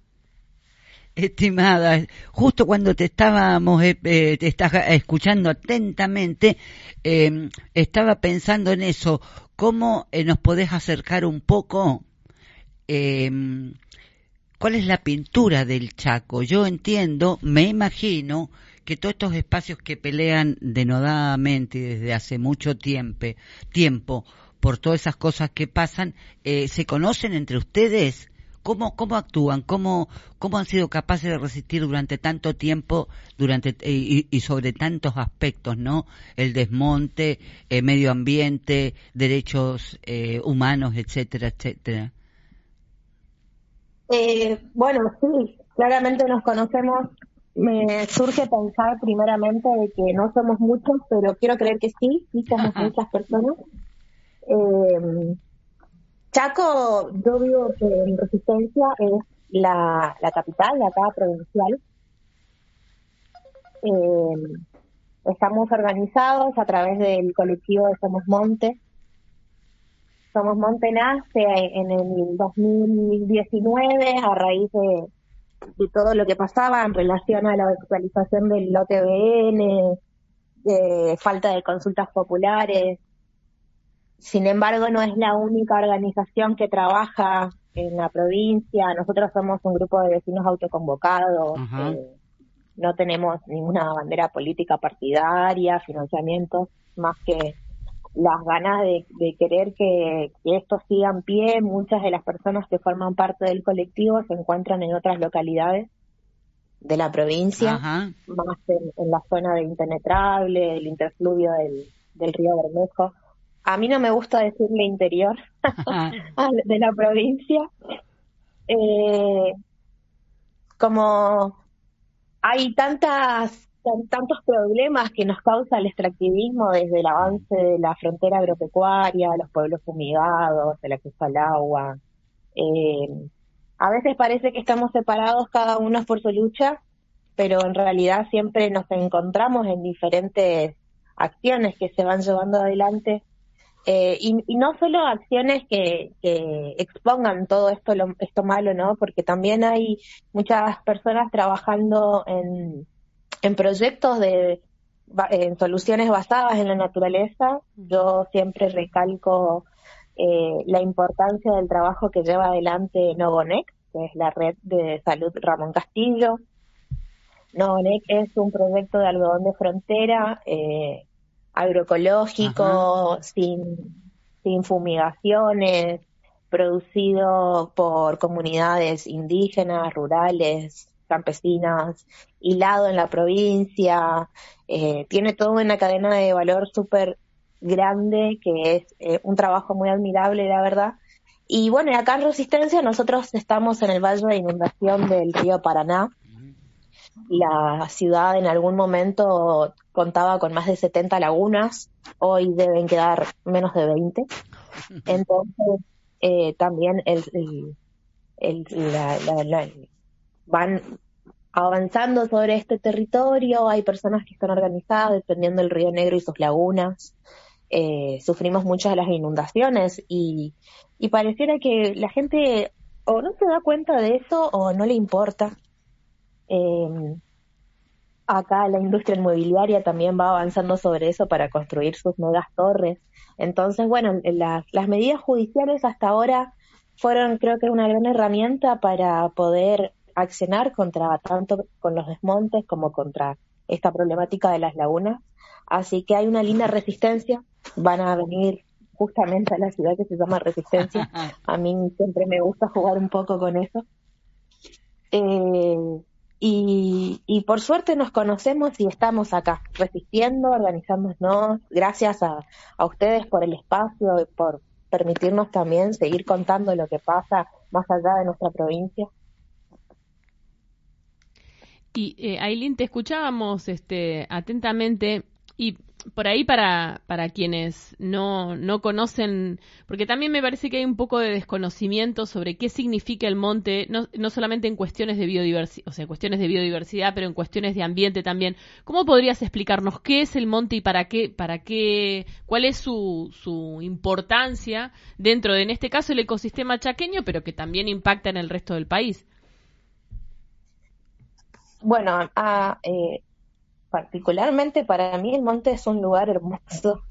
Estimada, justo cuando te estábamos eh, eh, te estás escuchando atentamente, eh, estaba pensando en eso, cómo eh, nos podés acercar un poco, eh, cuál es la pintura del Chaco. Yo entiendo, me imagino que todos estos espacios que pelean denodadamente desde hace mucho tiempo, tiempo por todas esas cosas que pasan, eh, ¿se conocen entre ustedes? ¿Cómo, cómo actúan? ¿Cómo, cómo han sido capaces de resistir durante tanto tiempo durante eh, y, y sobre tantos aspectos, ¿no? El desmonte, eh, medio ambiente, derechos eh, humanos, etcétera, etcétera. Eh, bueno, sí, claramente nos conocemos. Me surge pensar primeramente de que no somos muchos, pero quiero creer que sí, sí somos muchas personas. Eh, Chaco, yo digo que en Resistencia es la, la capital de acá provincial. Eh, estamos organizados a través del colectivo de Somos Monte. Somos Monte nace en el dos mil diecinueve a raíz de, de todo lo que pasaba en relación a la actualización del O T B N, de falta de consultas populares. Sin embargo, no es la única organización que trabaja en la provincia. Nosotros somos un grupo de vecinos autoconvocados. Eh, no tenemos ninguna bandera política partidaria, financiamientos, más que las ganas de, de querer que, que esto siga en pie. Muchas de las personas que forman parte del colectivo se encuentran en otras localidades de la provincia, Ajá. más en, en la zona de Impenetrable, el interfluvio del, del río Bermejo. A mí no me gusta decirle interior de la provincia. Eh, como hay tantas tantos problemas que nos causa el extractivismo, desde el avance de la frontera agropecuaria, los pueblos fumigados, el acceso al agua. Eh, a veces parece que estamos separados cada uno por su lucha, pero en realidad siempre nos encontramos en diferentes acciones que se van llevando adelante. Eh, y, y no solo acciones que, que expongan todo esto lo, esto malo, ¿no? Porque también hay muchas personas trabajando en, en proyectos de en soluciones basadas en la naturaleza. Yo siempre recalco eh, la importancia del trabajo que lleva adelante Nogonec, que es la red de salud Ramón Castillo. Novenec es un proyecto de algodón de frontera, eh, agroecológico, sin, sin fumigaciones, producido por comunidades indígenas, rurales, campesinas, hilado en la provincia, eh, tiene toda una cadena de valor súper grande, que es eh, un trabajo muy admirable, la verdad. Y bueno, acá en Resistencia nosotros estamos en el valle de inundación del río Paraná. La ciudad en algún momento contaba con más de setenta lagunas, hoy deben quedar menos de veinte. Entonces, eh, también el, el, el, la, la, la, van avanzando sobre este territorio, hay personas que están organizadas defendiendo el Río Negro y sus lagunas. Eh, sufrimos muchas de las inundaciones y, y pareciera que la gente o no se da cuenta de eso o no le importa. Eh, acá la industria inmobiliaria también va avanzando sobre eso para construir sus megas torres. Entonces, bueno, las, las medidas judiciales hasta ahora fueron, creo que, una gran herramienta para poder accionar contra tanto con los desmontes como contra esta problemática de las lagunas. Así que hay una linda resistencia. Van a venir justamente a la ciudad que se llama Resistencia. A mí siempre me gusta jugar un poco con eso. Eh, y, y por suerte nos conocemos y estamos acá, resistiendo, organizándonos. Gracias a, a ustedes por el espacio y por permitirnos también seguir contando lo que pasa más allá de nuestra provincia. Y eh, Aylin, te escuchábamos este, atentamente y por ahí para, para quienes no, no conocen, porque también me parece que hay un poco de desconocimiento sobre qué significa el monte, no, no solamente en cuestiones de biodiversidad, o sea, cuestiones de biodiversidad, pero en cuestiones de ambiente también. ¿Cómo podrías explicarnos qué es el monte y para qué, para qué, cuál es su, su importancia dentro de, en este caso, el ecosistema chaqueño, pero que también impacta en el resto del país? Bueno, a, eh, particularmente para mí el monte es un lugar hermoso.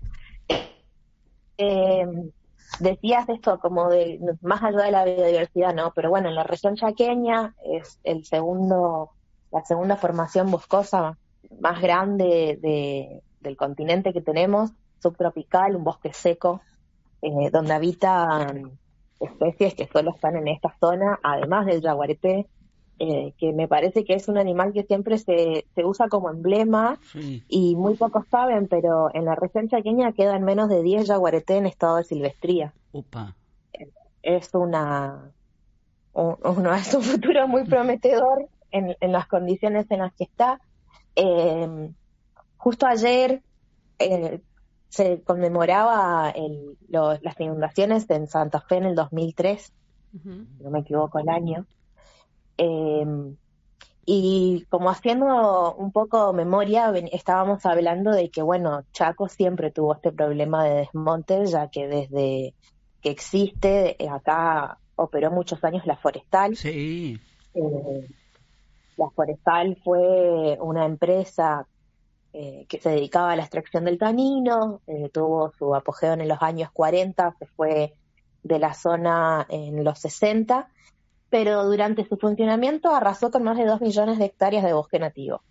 Eh, decías esto como de más allá de la biodiversidad, ¿no? Pero bueno, en la región chaqueña es el segundo, la segunda formación boscosa más grande de, del continente que tenemos, subtropical, un bosque seco, eh, donde habitan especies que solo están en esta zona, además del yaguareté. Eh, que me parece que es un animal que siempre se, se usa como emblema, sí. Y muy pocos saben, pero en la región chaqueña quedan menos de diez yaguareté en estado de silvestría. Upa. Es una un, uno, es un futuro muy prometedor en, en las condiciones en las que está. Eh, justo ayer eh, se conmemoraba el, lo, las inundaciones en Santa Fe en el dos mil tres, uh-huh. No me equivoco el año. Eh, y como haciendo un poco memoria, ven, estábamos hablando de que, bueno, Chaco siempre tuvo este problema de desmonte, ya que desde que existe, acá operó muchos años la Forestal. Sí. Eh, la Forestal fue una empresa eh, que se dedicaba a la extracción del tanino, eh, tuvo su apogeo en los años cuarenta, se fue de la zona en los sesenta, pero durante su funcionamiento arrasó con más de dos millones de hectáreas de bosque nativo,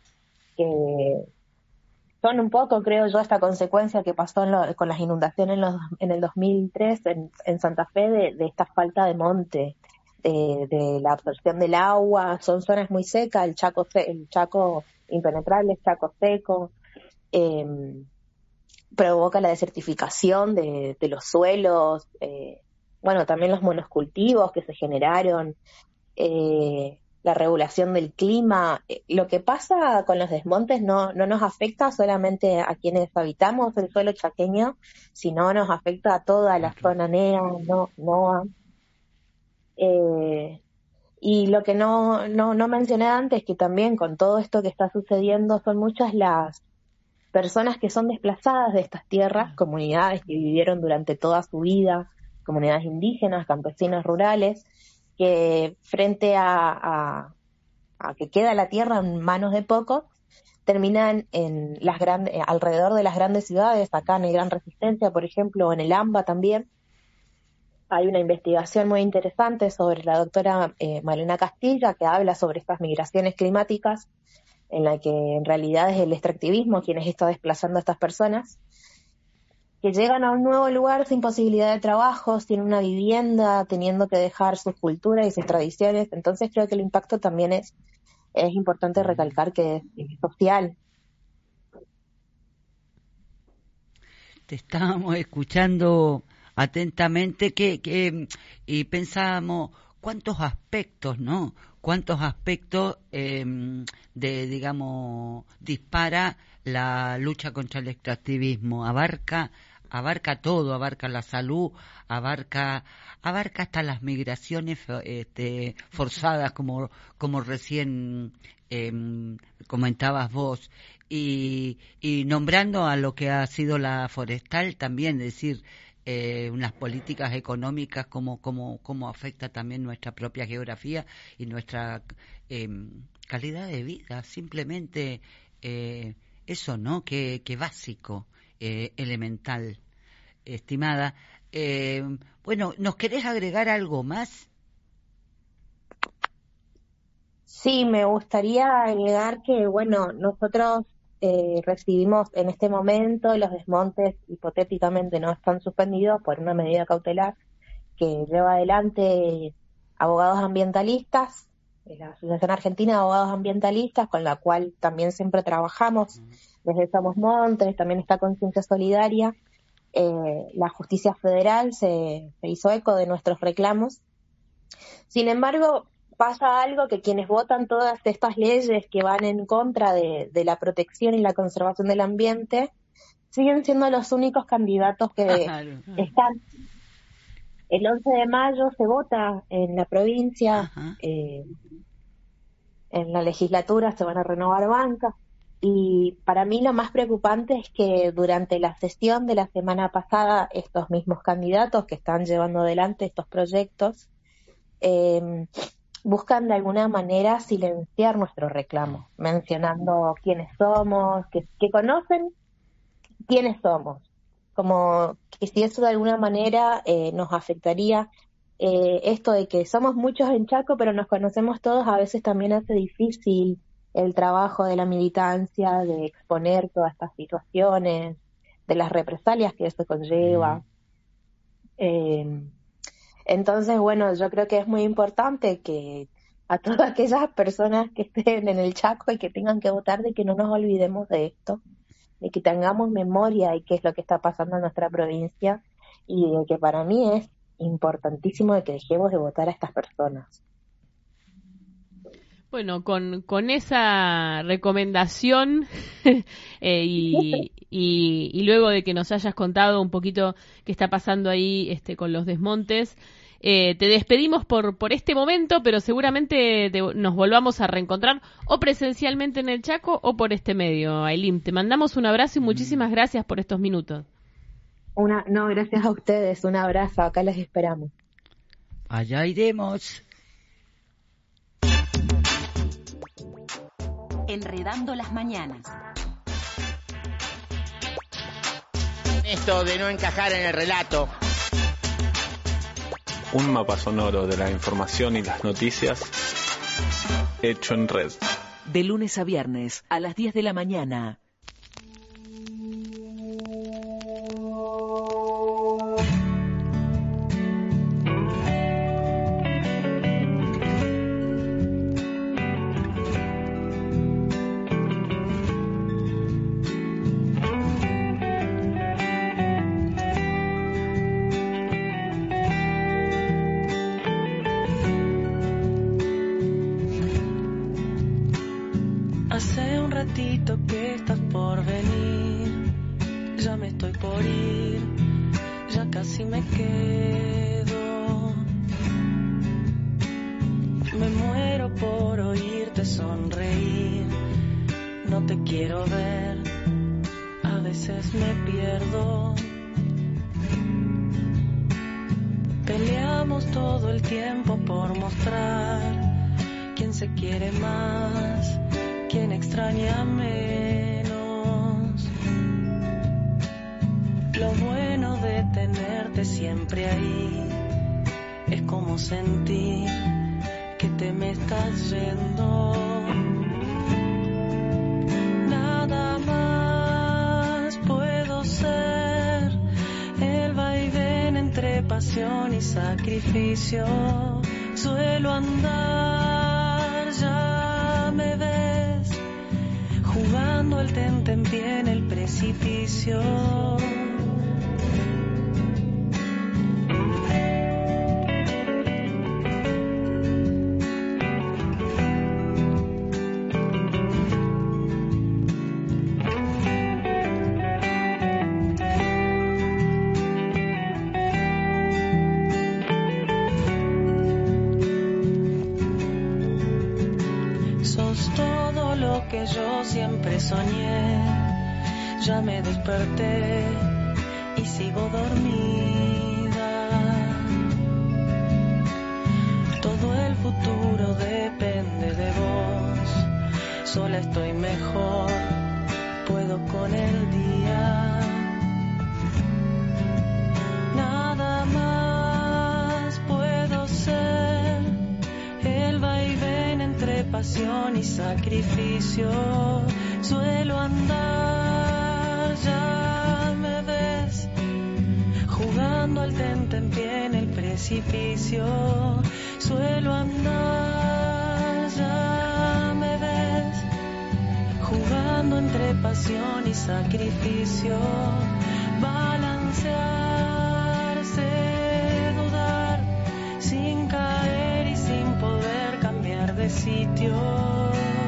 que son un poco, creo yo, esta consecuencia que pasó en lo, con las inundaciones en, los, en el dos mil tres en, en Santa Fe, de, de esta falta de monte, de, de la absorción del agua. Son zonas muy secas, el Chaco, el Chaco impenetrable, el Chaco seco, eh, provoca la desertificación de, de los suelos, eh, bueno, también los monocultivos que se generaron, eh, la regulación del clima. Lo que pasa con los desmontes no, no nos afecta solamente a quienes habitamos el suelo chaqueño, sino nos afecta a toda la zona N E A, no, NOA. Eh, y lo que no, no, no mencioné antes, que también con todo esto que está sucediendo, son muchas las personas que son desplazadas de estas tierras, comunidades que vivieron durante toda su vida, comunidades indígenas, campesinas, rurales, que frente a, a, a que queda la tierra en manos de pocos, terminan en las grandes, alrededor de las grandes ciudades, acá en el Gran Resistencia, por ejemplo, o en el AMBA también. Hay una investigación muy interesante sobre la doctora eh, Malena Castilla, que habla sobre estas migraciones climáticas, en la que en realidad es el extractivismo quienes está desplazando a estas personas, que llegan a un nuevo lugar sin posibilidad de trabajo, sin una vivienda, teniendo que dejar sus culturas y sus tradiciones. Entonces creo que el impacto también es, es importante recalcar que es, es social. Te estábamos escuchando atentamente que, que y pensábamos cuántos aspectos, ¿no? Cuántos aspectos eh, de, digamos, dispara la lucha contra el extractivismo. Abarca, abarca todo, abarca la salud, abarca, abarca hasta las migraciones este, forzadas, como, como recién eh, comentabas vos. Y, y nombrando a lo que ha sido la forestal también, es decir, eh, unas políticas económicas, como, como, como afecta también nuestra propia geografía y nuestra eh, calidad de vida. Simplemente eh, eso, ¿no? Que, que básico, eh, elemental, estimada. Eh, bueno, ¿nos querés agregar algo más? Sí, me gustaría agregar que, bueno, nosotros eh, recibimos en este momento los desmontes, hipotéticamente no están suspendidos por una medida cautelar que lleva adelante abogados ambientalistas, la Asociación Argentina de Abogados Ambientalistas, con la cual también siempre trabajamos desde Somos Montes, también está Conciencia Solidaria. Eh, la justicia federal se, se hizo eco de nuestros reclamos. Sin embargo, pasa algo que quienes votan todas estas leyes que van en contra de, de la protección y la conservación del ambiente siguen siendo los únicos candidatos que claro. están. El once de mayo se vota en la provincia, eh, en la legislatura se van a renovar bancas, y para mí lo más preocupante es que durante la sesión de la semana pasada estos mismos candidatos que están llevando adelante estos proyectos eh, buscan de alguna manera silenciar nuestro reclamo, mencionando quiénes somos, que, que conocen quiénes somos, como que si eso de alguna manera eh, nos afectaría, eh, esto de que somos muchos en Chaco pero nos conocemos todos, a veces también hace difícil el trabajo de la militancia, de exponer todas estas situaciones, de las represalias que eso conlleva. Eh, Entonces, bueno, yo creo que es muy importante que a todas aquellas personas que estén en el Chaco y que tengan que votar, de que no nos olvidemos de esto, de que tengamos memoria de qué es lo que está pasando en nuestra provincia, y de que para mí es importantísimo de que dejemos de votar a estas personas. Bueno, con, con esa recomendación eh, y, y, y luego de que nos hayas contado un poquito qué está pasando ahí este, con los desmontes, eh, te despedimos por, por este momento, pero seguramente te, nos volvamos a reencontrar o presencialmente en el Chaco o por este medio. Ailín, te mandamos un abrazo y muchísimas gracias por estos minutos. Una, no, gracias a ustedes, un abrazo, acá les esperamos. Allá iremos. Enredando las mañanas. Esto de no encajar en el relato. Un mapa sonoro de la información y las noticias hecho en red. De lunes a viernes a las diez de la mañana. Hace un ratito que estás por venir, ya me estoy por ir, ya casi me quedo. Me muero por oírte sonreír, no te quiero ver, a veces me pierdo. Peleamos todo el tiempo por mostrar quién se quiere más, quién extraña menos. Lo bueno de tenerte siempre ahí es como sentir que te me estás yendo. pasión y sacrificio. Suelo andar, ya me ves, jugando al tentempié en el precipicio. Que yo siempre soñé, ya me desperté y sigo dormida. Todo el futuro depende de vos, sola estoy mejor, puedo con el día. Nada más puedo ser, el vaivén entre pasión y sacrificio. Suelo andar, ya me ves, jugando al tentempié en el precipicio. Suelo andar, ya me ves, jugando entre pasión y sacrificio. Balancearse, dudar, sin caer y sin poder cambiar de sitio.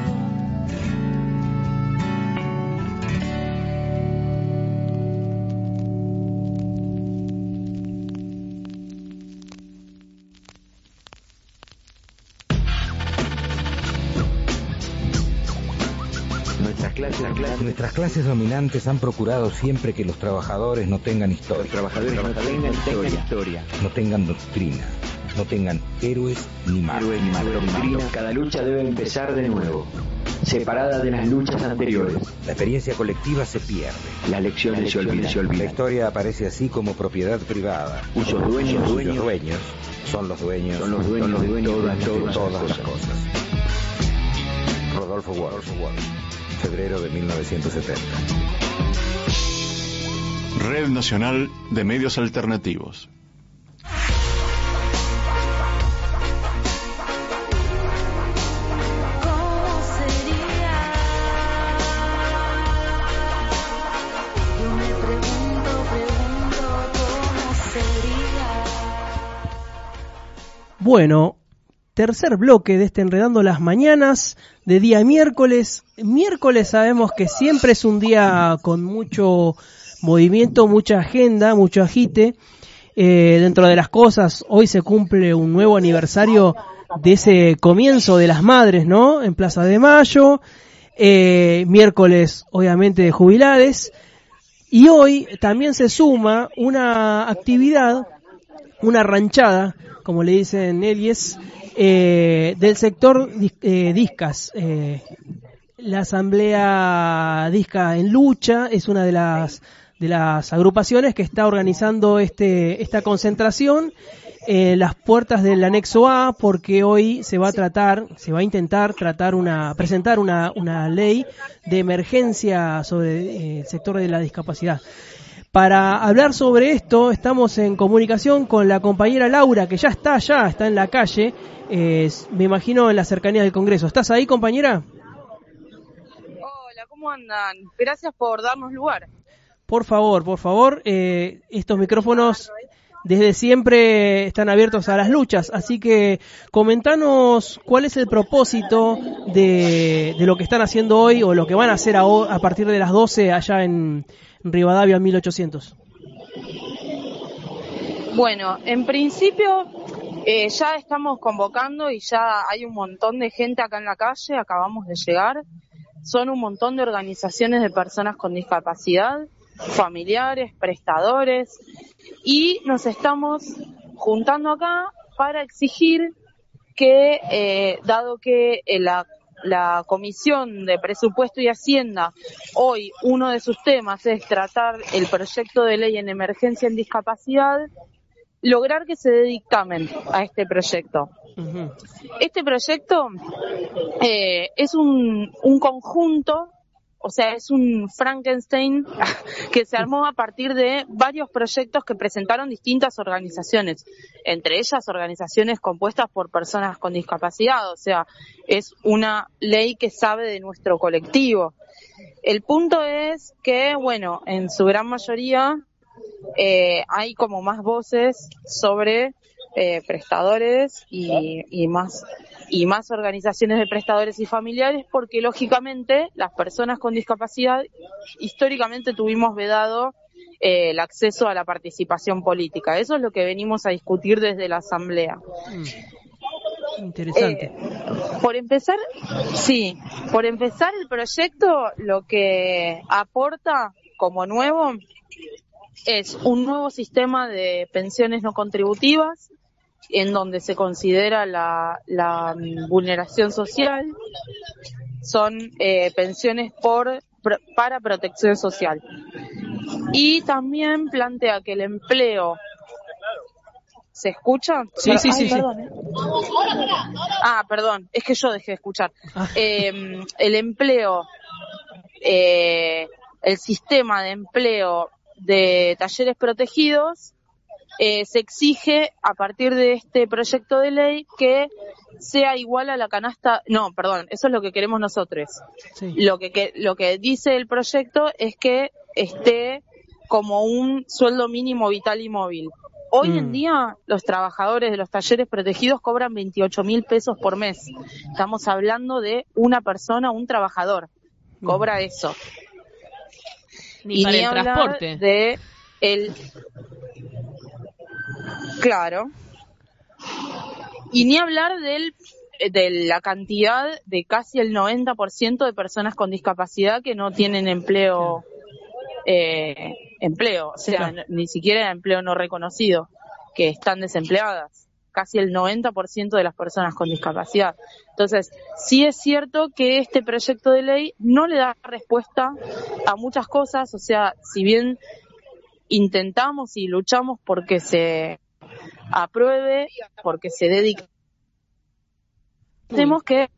Nuestras clases, clases, nuestras clases dominantes han procurado siempre que los trabajadores no tengan historia. Los trabajadores no tengan historia, historia, no tengan doctrina, no tengan héroes ni mártires. Doctrina, cada lucha debe empezar de nuevo, separada de las luchas anteriores. La experiencia colectiva se pierde. Las lecciones, Las se olvidan. Se olvidan. La historia aparece así como propiedad privada. Cuyos dueños, Cuyos dueños, dueños son los dueños, son los dueños, son los dueños de todas, de todas, todas las las cosas. Rodolfo Walsh, febrero de mil novecientos setenta. Red Nacional de Medios Alternativos. ¿Cómo sería? Yo me pregunto, pregunto, ¿cómo sería? Bueno, tercer bloque de este Enredando las Mañanas de día miércoles. Miércoles sabemos que siempre es un día con mucho movimiento, mucha agenda, mucho agite. Eh, dentro de las cosas, hoy se cumple un nuevo aniversario de ese comienzo de las madres, ¿no? En Plaza de Mayo. Eh, miércoles, obviamente, de jubilades. Y hoy también se suma una actividad, una ranchada, como le dicen Elies, eh, del sector eh, Discas. Eh, la Asamblea Disca en Lucha es una de las de las agrupaciones que está organizando este esta concentración en eh, las puertas del anexo A, porque hoy se va a tratar, se va a intentar tratar una presentar una una ley de emergencia sobre eh, el sector de la discapacidad. Para hablar sobre esto estamos en comunicación con la compañera Laura, que ya está allá, está en la calle, eh, me imagino en la cercanía del Congreso. ¿Estás ahí, compañera? Hola, ¿cómo andan? Gracias por darnos lugar. Por favor, por favor, eh, estos micrófonos desde siempre están abiertos a las luchas, así que comentanos cuál es el propósito de, de lo que están haciendo hoy o lo que van a hacer a, a partir de las doce allá en Rivadavia mil ochocientos. Bueno, en principio eh, ya estamos convocando y ya hay un montón de gente acá en la calle, acabamos de llegar. Son un montón de organizaciones de personas con discapacidad, familiares, prestadores, y nos estamos juntando acá para exigir que, eh, dado que eh, la, la Comisión de Presupuesto y Hacienda, hoy uno de sus temas es tratar el proyecto de ley en emergencia en discapacidad, lograr que se dé dictamen a este proyecto. Uh-huh. Este proyecto eh, es un, un conjunto o sea, es un Frankenstein que se armó a partir de varios proyectos que presentaron distintas organizaciones, entre ellas organizaciones compuestas por personas con discapacidad, o sea, es una ley que sabe de nuestro colectivo. El punto es que, bueno, en su gran mayoría eh, hay como más voces sobre eh, prestadores y, y más y más organizaciones de prestadores y familiares, porque lógicamente las personas con discapacidad históricamente tuvimos vedado eh, el acceso a la participación política. Eso es lo que venimos a discutir desde la Asamblea. Mm. Interesante. Eh, por empezar, sí, por empezar el proyecto lo que aporta como nuevo es un nuevo sistema de pensiones no contributivas, en donde se considera la, la vulneración social, son eh, pensiones por para protección social. Y también plantea que el empleo... ¿Se escucha? Sí, sí, sí, Ay, perdón, ¿eh? Ah, perdón, es que yo dejé de escuchar. Ah. Eh, el empleo, eh, el sistema de empleo de talleres protegidos, Eh, se exige a partir de este proyecto de ley que sea igual a la canasta, no, perdón, eso es lo que queremos nosotros. Sí. Lo que, que lo que dice el proyecto es que esté como un sueldo mínimo vital y móvil. Hoy mm. en día los trabajadores de los talleres protegidos cobran veintiocho mil pesos por mes. Estamos hablando de una persona, un trabajador, cobra mm. eso. Ni y para ni el transporte. De el Claro. Y ni hablar del de la cantidad de casi el noventa por ciento de personas con discapacidad que no tienen empleo, eh, empleo, o sea, no, ni siquiera empleo no reconocido, que están desempleadas. Casi el noventa por ciento de las personas con discapacidad. Entonces, sí es cierto que este proyecto de ley no le da respuesta a muchas cosas, o sea, si bien intentamos y luchamos porque se apruebe, porque se dedique, tenemos que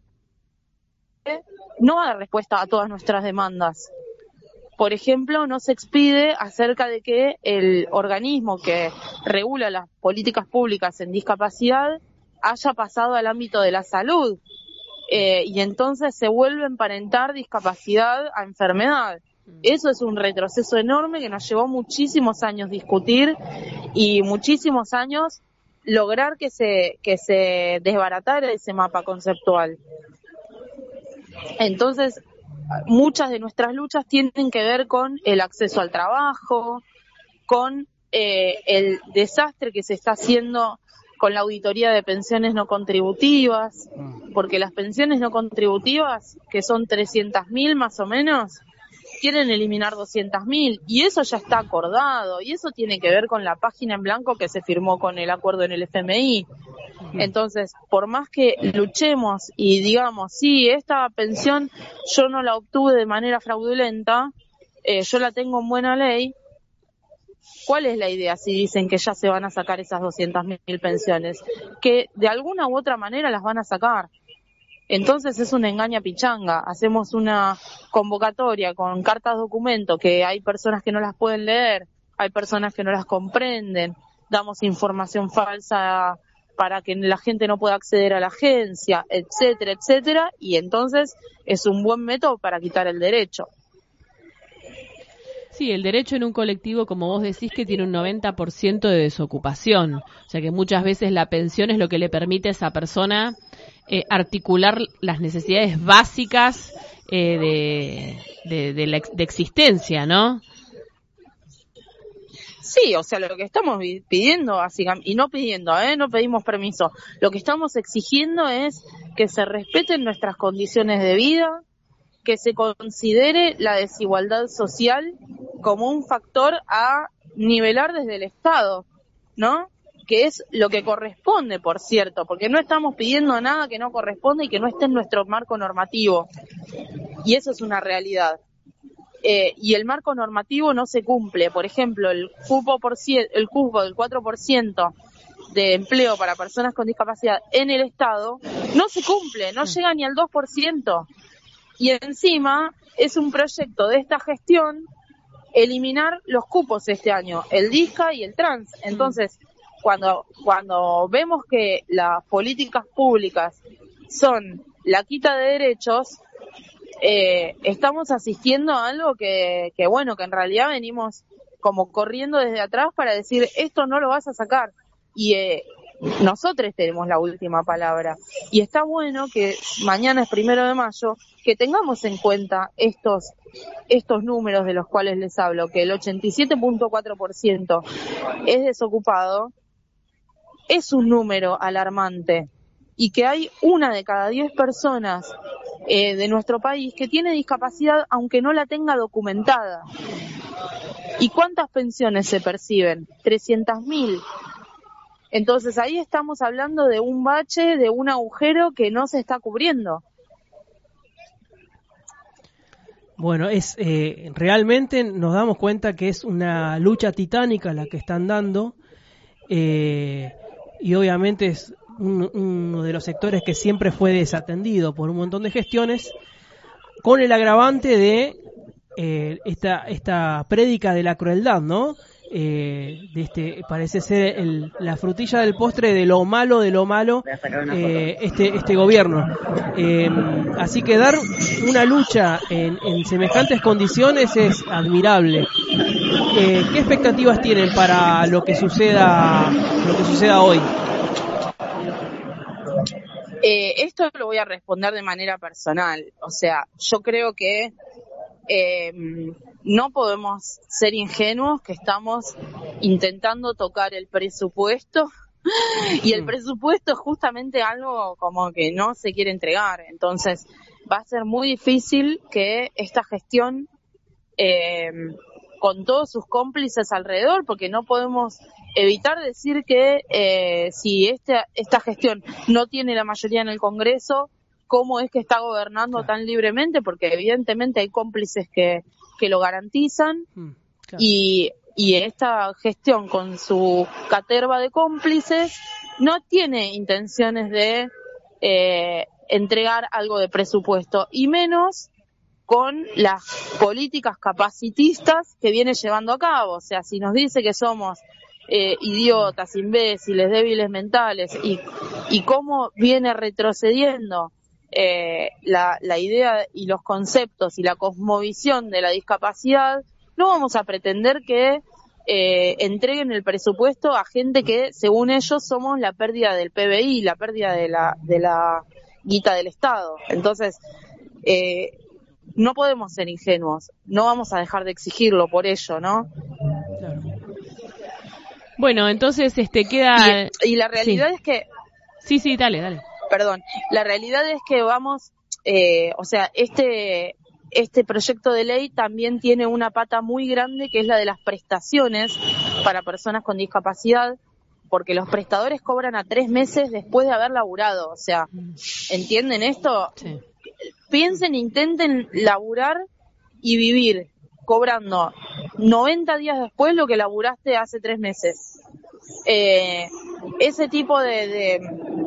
no va a dar respuesta a todas nuestras demandas. Por ejemplo, no se expide acerca de que el organismo que regula las políticas públicas en discapacidad haya pasado al ámbito de la salud, eh, y entonces se vuelve a emparentar discapacidad a enfermedad. Eso es un retroceso enorme que nos llevó muchísimos años discutir y muchísimos años lograr que se que se desbaratara ese mapa conceptual. Entonces, muchas de nuestras luchas tienen que ver con el acceso al trabajo, con eh, el desastre que se está haciendo con la auditoría de pensiones no contributivas, porque las pensiones no contributivas, que son trescientas mil más o menos, quieren eliminar doscientas mil, y eso ya está acordado, y eso tiene que ver con la página en blanco que se firmó con el acuerdo en el F M I. Entonces, por más que luchemos y digamos, sí, esta pensión yo no la obtuve de manera fraudulenta, eh, yo la tengo en buena ley, ¿cuál es la idea si dicen que ya se van a sacar esas doscientas mil pensiones? Que de alguna u otra manera las van a sacar. Entonces es una engaña pichanga. Hacemos una convocatoria con cartas documento que hay personas que no las pueden leer, hay personas que no las comprenden, damos información falsa para que la gente no pueda acceder a la agencia, etcétera, etcétera, y entonces es un buen método para quitar el derecho. Sí, el derecho en un colectivo, como vos decís, que tiene un noventa por ciento de desocupación. O sea que muchas veces la pensión es lo que le permite a esa persona eh, articular las necesidades básicas eh, de, de, de, la, de existencia, ¿no? Sí, o sea, lo que estamos pidiendo, básicamente, y no pidiendo, ¿eh? No pedimos permiso, lo que estamos exigiendo es que se respeten nuestras condiciones de vida, que se considere la desigualdad social como un factor a nivelar desde el Estado, ¿no? Que es lo que corresponde, por cierto, porque no estamos pidiendo nada que no corresponde y que no esté en nuestro marco normativo. Y eso es una realidad. Eh, y el marco normativo no se cumple. Por ejemplo, el cupo, por cien, el cupo del cuatro por ciento de empleo para personas con discapacidad en el Estado no se cumple, no llega ni al dos por ciento. Y encima es un proyecto de esta gestión eliminar los cupos este año, el DISCA y el trans. Entonces, cuando, cuando vemos que las políticas públicas son la quita de derechos, eh, estamos asistiendo a algo que, que, bueno, que en realidad venimos como corriendo desde atrás para decir, esto no lo vas a sacar. Y eh, nosotros tenemos la última palabra. Y está bueno que mañana es primero de mayo, que tengamos en cuenta estos estos números de los cuales les hablo, que el ochenta y siete punto cuatro por ciento es desocupado, es un número alarmante, y que hay una de cada diez personas eh, de nuestro país que tiene discapacidad aunque no la tenga documentada. ¿Y cuántas pensiones se perciben? trescientas mil. Entonces ahí estamos hablando de un bache, de un agujero que no se está cubriendo. Bueno, es eh, realmente nos damos cuenta que es una lucha titánica la que están dando, eh, y obviamente es un, uno de los sectores que siempre fue desatendido por un montón de gestiones, con el agravante de eh, esta esta prédica de la crueldad, ¿no? Eh, de este parece ser el, la frutilla del postre de lo malo de lo malo eh, este este gobierno, eh, así que dar una lucha en, en semejantes condiciones es admirable. Eh, ¿qué expectativas tienen para lo que suceda lo que suceda hoy? Eh, esto lo voy a responder de manera personal, o sea, yo creo que eh, no podemos ser ingenuos, que estamos intentando tocar el presupuesto y el presupuesto es justamente algo como que no se quiere entregar. Entonces va a ser muy difícil que esta gestión, eh, con todos sus cómplices alrededor, porque no podemos evitar decir que eh, si esta, esta gestión no tiene la mayoría en el Congreso, ¿cómo es que está gobernando tan libremente? Porque evidentemente hay cómplices que, que lo garantizan, mm, claro. y, y esta gestión con su caterva de cómplices no tiene intenciones de eh, entregar algo de presupuesto, y menos con las políticas capacitistas que viene llevando a cabo. O sea, si nos dice que somos eh, idiotas, imbéciles, débiles mentales, y, y cómo viene retrocediendo Eh, la, la idea y los conceptos y la cosmovisión de la discapacidad, no vamos a pretender que eh, entreguen el presupuesto a gente que, según ellos, somos la pérdida del P B I, la pérdida de la de la guita del Estado. Entonces, eh, no podemos ser ingenuos, no vamos a dejar de exigirlo por ello, ¿no? Claro. Bueno, entonces este queda... Y, y la realidad sí. es que... Sí, sí, dale, dale. Perdón, la realidad es que vamos, eh, o sea, este este proyecto de ley también tiene una pata muy grande, que es la de las prestaciones para personas con discapacidad, porque los prestadores cobran a tres meses después de haber laburado. O sea, ¿entienden esto? Sí. Piensen, intenten laburar y vivir cobrando noventa días después lo que laburaste hace tres meses. Eh, ese tipo de, de,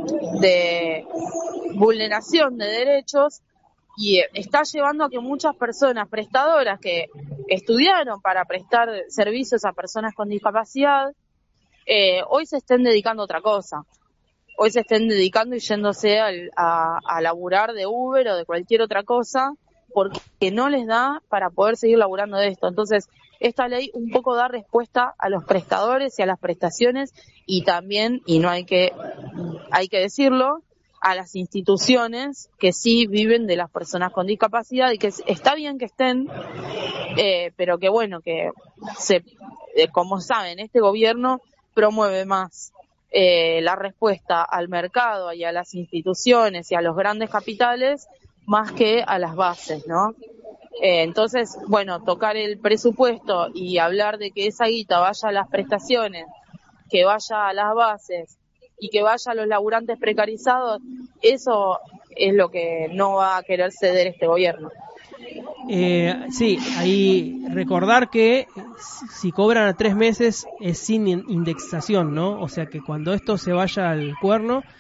de vulneración de derechos y está llevando a que muchas personas prestadoras que estudiaron para prestar servicios a personas con discapacidad eh, hoy se estén dedicando a otra cosa, hoy se estén dedicando y yéndose al, a, a laburar de Uber o de cualquier otra cosa porque no les da para poder seguir laburando de esto. Entonces esta ley un poco da respuesta a los prestadores y a las prestaciones, y también, y no hay que hay que decirlo, a las instituciones que sí viven de las personas con discapacidad, y que está bien que estén, eh, pero que bueno, que se, eh, como saben, este gobierno promueve más eh, la respuesta al mercado y a las instituciones y a los grandes capitales más que a las bases, ¿no? Eh, entonces, bueno, tocar el presupuesto y hablar de que esa guita vaya a las prestaciones, que vaya a las bases y que vaya a los laburantes precarizados, eso es lo que no va a querer ceder este gobierno. Eh, sí, ahí recordar que si cobran a tres meses es sin indexación, ¿no? O sea que cuando esto se vaya al cuerno,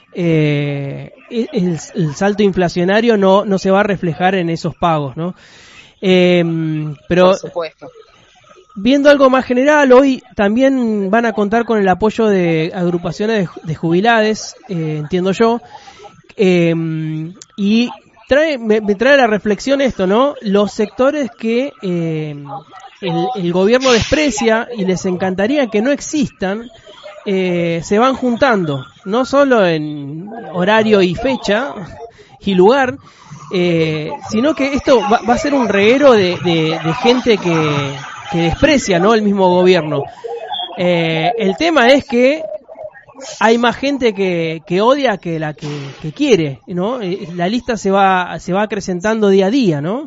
eh, el, el salto inflacionario no, no se va a reflejar en esos pagos, ¿no? Eh, pero, por supuesto. Viendo algo más general, hoy también van a contar con el apoyo de agrupaciones de, de jubilades, eh, entiendo yo, eh, y trae, me, me trae la reflexión esto, ¿no? Los sectores que eh, el, el gobierno desprecia y les encantaría que no existan, eh, se van juntando, no solo en horario y fecha y lugar, eh, sino que esto va, va a ser un reguero de, de, de gente que que desprecia, ¿no?, el mismo gobierno. Eh, el tema es que hay más gente que, que odia que la que, que quiere, ¿no? La lista se va se va acrecentando día a día, ¿no?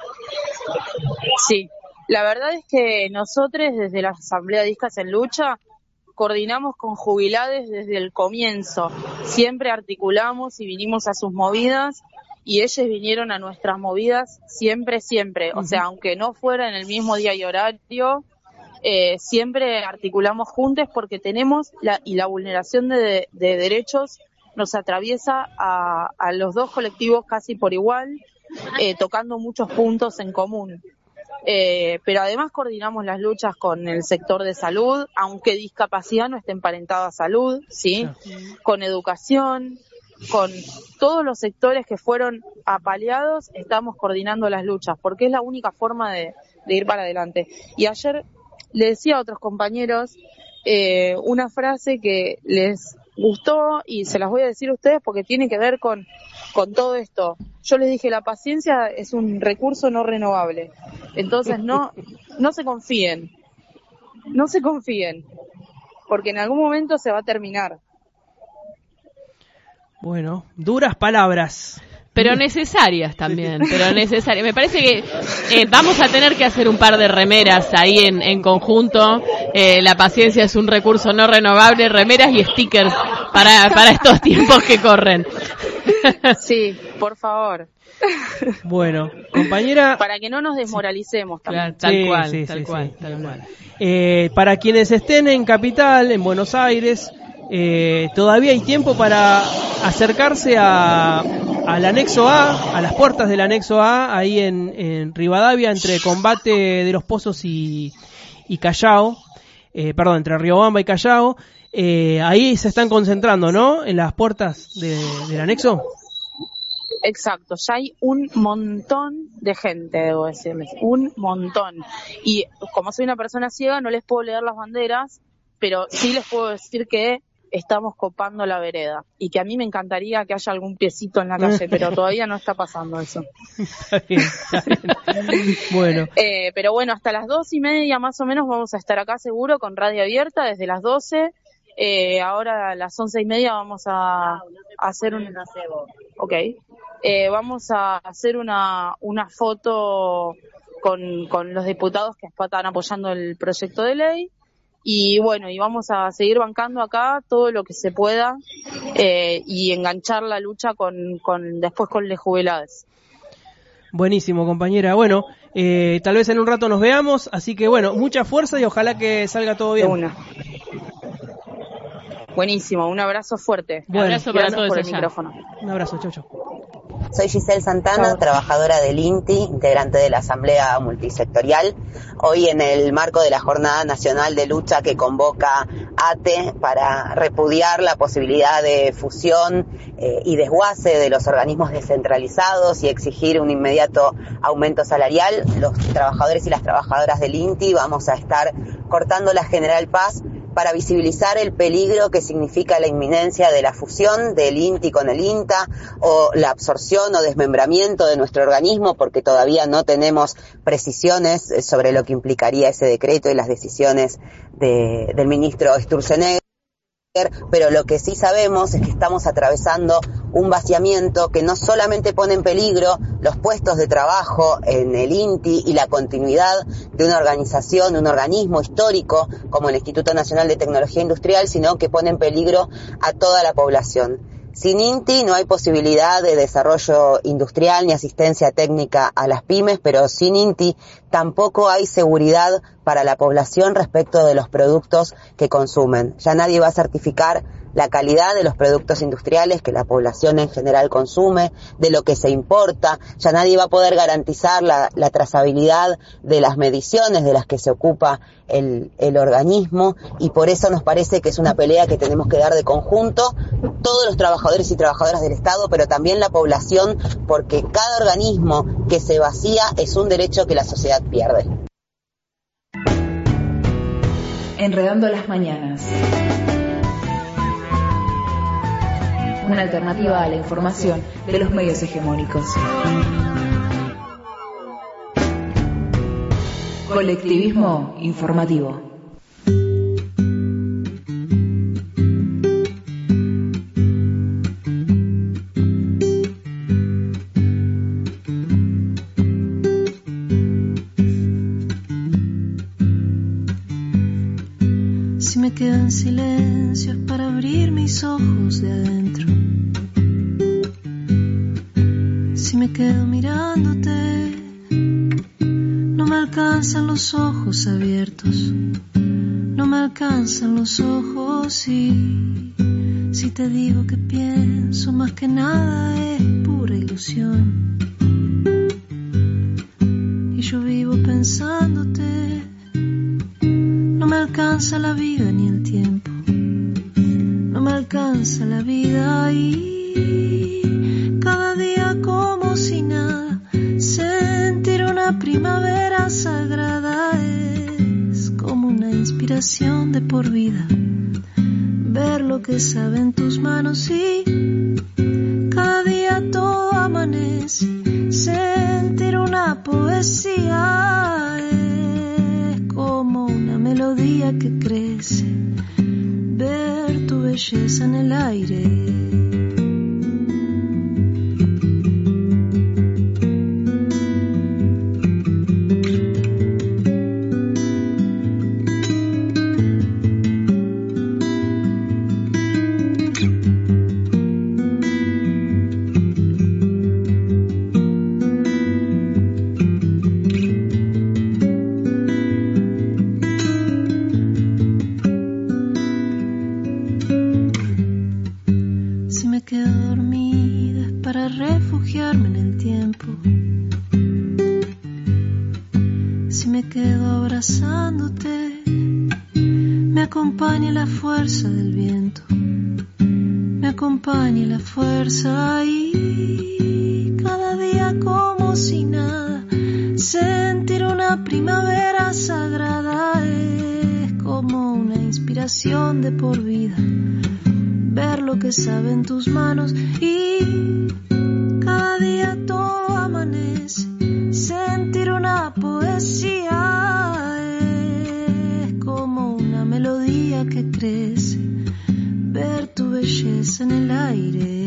Sí, la verdad es que nosotros desde la Asamblea Discas en Lucha coordinamos con jubilades desde el comienzo. Siempre articulamos y vinimos a sus movidas y ellos vinieron a nuestras movidas siempre, siempre. O sea, aunque no fuera en el mismo día y horario, eh, siempre articulamos juntos porque tenemos, la, y la vulneración de, de derechos nos atraviesa a, a los dos colectivos casi por igual, eh, tocando muchos puntos en común. Eh, pero además coordinamos las luchas con el sector de salud, aunque discapacidad no esté emparentada a salud, ¿sí? Con educación, con todos los sectores que fueron apaleados, estamos coordinando las luchas, porque es la única forma de, de ir para adelante. Y ayer le decía a otros compañeros eh, una frase que les gustó y se las voy a decir a ustedes porque tiene que ver con, con todo esto. Yo les dije, la paciencia es un recurso no renovable. Entonces no, no se confíen, no se confíen, porque en algún momento se va a terminar. Bueno, duras palabras. Pero necesarias también, pero necesarias. Me parece que eh, vamos a tener que hacer un par de remeras ahí en, en conjunto. Eh, la paciencia es un recurso no renovable, remeras y stickers para, para estos tiempos que corren. Sí, por favor. Bueno, compañera... Para que no nos desmoralicemos también. Claro, tal sí, cual, sí, tal, sí, cual sí. tal cual. Eh, para quienes estén en Capital, en Buenos Aires... Eh, todavía hay tiempo para acercarse a al anexo A, a las puertas del anexo A, ahí en, en Rivadavia, entre Combate de los Pozos y, y Callao, eh, perdón, entre Riobamba y Callao. Eh, ahí se están concentrando, ¿no?, en las puertas de, del anexo. Exacto, ya hay un montón de gente, debo decirles, un montón. Y como soy una persona ciega, no les puedo leer las banderas, pero sí les puedo decir que estamos copando la vereda y que a mí me encantaría que haya algún piecito en la calle, pero todavía no está pasando eso. Está bien, está bien. Bueno. Eh, pero bueno, hasta las dos y media más o menos vamos a estar acá seguro con radio abierta desde las doce. Eh, ahora a las once y media vamos a, a hacer un... Ok. Eh, vamos a hacer una, una foto con, con los diputados que están apoyando el proyecto de ley. Y bueno, y vamos a seguir bancando acá todo lo que se pueda eh, y enganchar la lucha con, con después con las jubiladas. Buenísimo, compañera. Bueno, eh, tal vez en un rato nos veamos, así que bueno, mucha fuerza y ojalá que salga todo bien. Una. Buenísimo, un abrazo fuerte. Bueno, un abrazo para todos por el micrófono. Un abrazo, chau, chau. Soy Giselle Santana, Chau. trabajadora del I N T I, integrante de la Asamblea Multisectorial. Hoy en el marco de la Jornada Nacional de Lucha que convoca A T E para repudiar la posibilidad de fusión eh, y desguace de los organismos descentralizados y exigir un inmediato aumento salarial, los trabajadores y las trabajadoras del I N T I vamos a estar cortando la General Paz para visibilizar el peligro que significa la inminencia de la fusión del I N T I con el I N T A o la absorción o desmembramiento de nuestro organismo, porque todavía no tenemos precisiones sobre lo que implicaría ese decreto y las decisiones de, del ministro Sturzenegger. Pero lo que sí sabemos es que estamos atravesando un vaciamiento que no solamente pone en peligro los puestos de trabajo en el I N T I y la continuidad de una organización, un organismo histórico como el Instituto Nacional de Tecnología Industrial, sino que pone en peligro a toda la población. Sin I N T I no hay posibilidad de desarrollo industrial ni asistencia técnica a las pymes, pero sin I N T I tampoco hay seguridad para la población respecto de los productos que consumen. Ya nadie va a certificar la calidad de los productos industriales que la población en general consume, de lo que se importa. Ya nadie va a poder garantizar la, la trazabilidad de las mediciones de las que se ocupa el, el organismo, y por eso nos parece que es una pelea que tenemos que dar de conjunto, todos los trabajadores y trabajadoras del Estado, pero también la población, porque cada organismo que se vacía es un derecho que la sociedad pierde. Enredando las mañanas. Una alternativa a la información de los medios hegemónicos. Colectivismo informativo. Si me quedo en silencio es para abrir mis ojos de adentro. Si me quedo mirándote, no me alcanzan los ojos abiertos. No me alcanzan los ojos y si te digo que pienso más que nada es pura ilusión. Y yo vivo pensándote. No me alcanza la vida ni el tiempo, no me alcanza la vida y cada día como si nada, sentir una primavera sagrada es como una inspiración de por vida, ver lo que sabe en tus manos y cada día todo amanece, sentir una poesía es como una melodía que crece, ver tu belleza en el aire. Acompaña la fuerza del viento, me acompaña la fuerza y cada día como si nada, sentir una primavera sagrada es como una inspiración de por vida, ver lo que sabe en tus manos y cada día todo amanece, sentir una poesía es como una melodía que crece, ver tu belleza en el aire.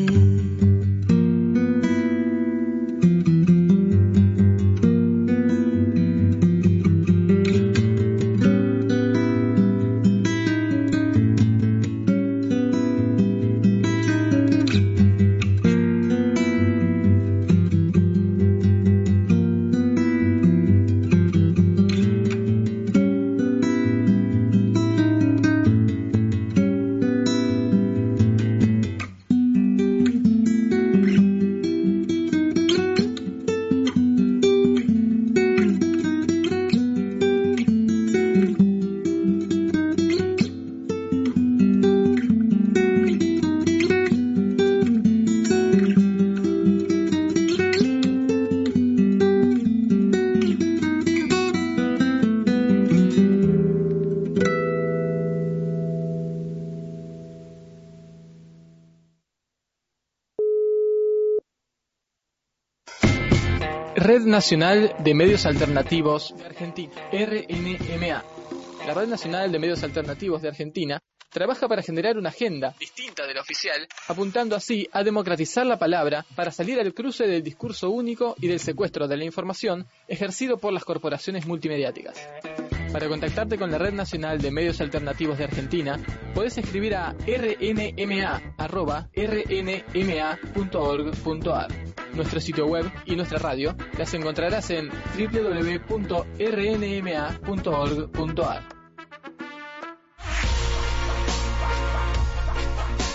Red Nacional de Medios Alternativos de Argentina, R N M A. La Red Nacional de Medios Alternativos de Argentina trabaja para generar una agenda distinta de la oficial, apuntando así a democratizar la palabra para salir al cruce del discurso único y del secuestro de la información ejercido por las corporaciones multimediáticas. Para contactarte con la Red Nacional de Medios Alternativos de Argentina, podés escribir a r n m a arroba r n m a punto org punto a r. Nuestro sitio web y nuestra radio las encontrarás en w w w punto r n m a punto org punto a r.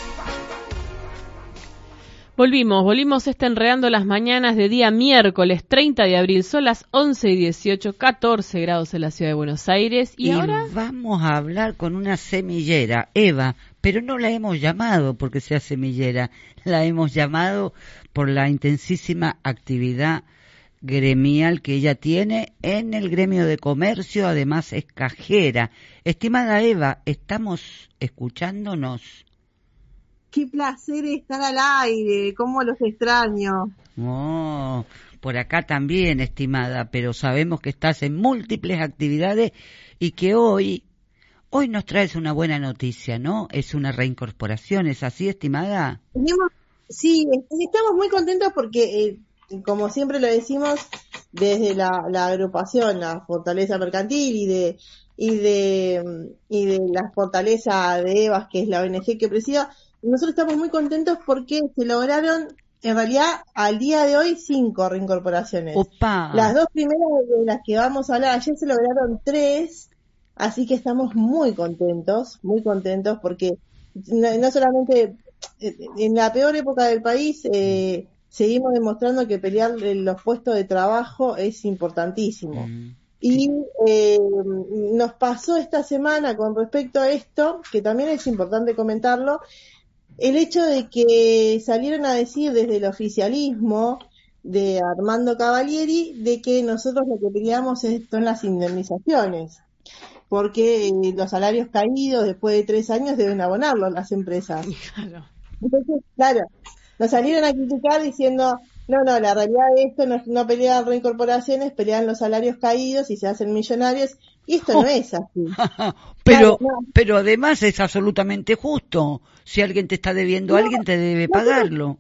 Volvimos, volvimos este Enredando las Mañanas de día miércoles treinta de abril. Son las once y dieciocho, catorce grados en la ciudad de Buenos Aires. Y, y ahora vamos a hablar con una semillera, Eva, pero no la hemos llamado porque sea semillera, la hemos llamado por la intensísima actividad gremial que ella tiene en el gremio de comercio, además es cajera. Estimada Eva, ¿estamos escuchándonos? Qué placer estar al aire, cómo los extraño. Oh, por acá también, estimada, pero sabemos que estás en múltiples actividades y que hoy, hoy nos traes una buena noticia, ¿no? Es una reincorporación, ¿es así, estimada? Tenemos, sí, estamos muy contentos porque, eh, como siempre lo decimos, desde la, la agrupación, la Fortaleza Mercantil y de y de y de la Fortaleza de Evas, que es la O N G que presida, nosotros estamos muy contentos porque se lograron, en realidad, al día de hoy, cinco reincorporaciones. ¡Opa! Las dos primeras de las que vamos a hablar, ayer se lograron tres, así que estamos muy contentos, muy contentos, porque no, no solamente en la peor época del país, eh, seguimos demostrando que pelear los puestos de trabajo es importantísimo. Mm. Y eh, nos pasó esta semana con respecto a esto, que también es importante comentarlo, el hecho de que salieron a decir desde el oficialismo de Armando Cavalieri de que nosotros lo que peleamos son las indemnizaciones, porque eh, los salarios caídos después de tres años deben abonarlos las empresas. Claro. Entonces, claro, nos salieron a criticar diciendo, no, no, la realidad de esto no, no pelean reincorporaciones, pelean los salarios caídos y se hacen millonarios, y esto oh. no es así. pero, claro, no. pero además es absolutamente justo. Si alguien te está debiendo, no, alguien te debe no, pagarlo.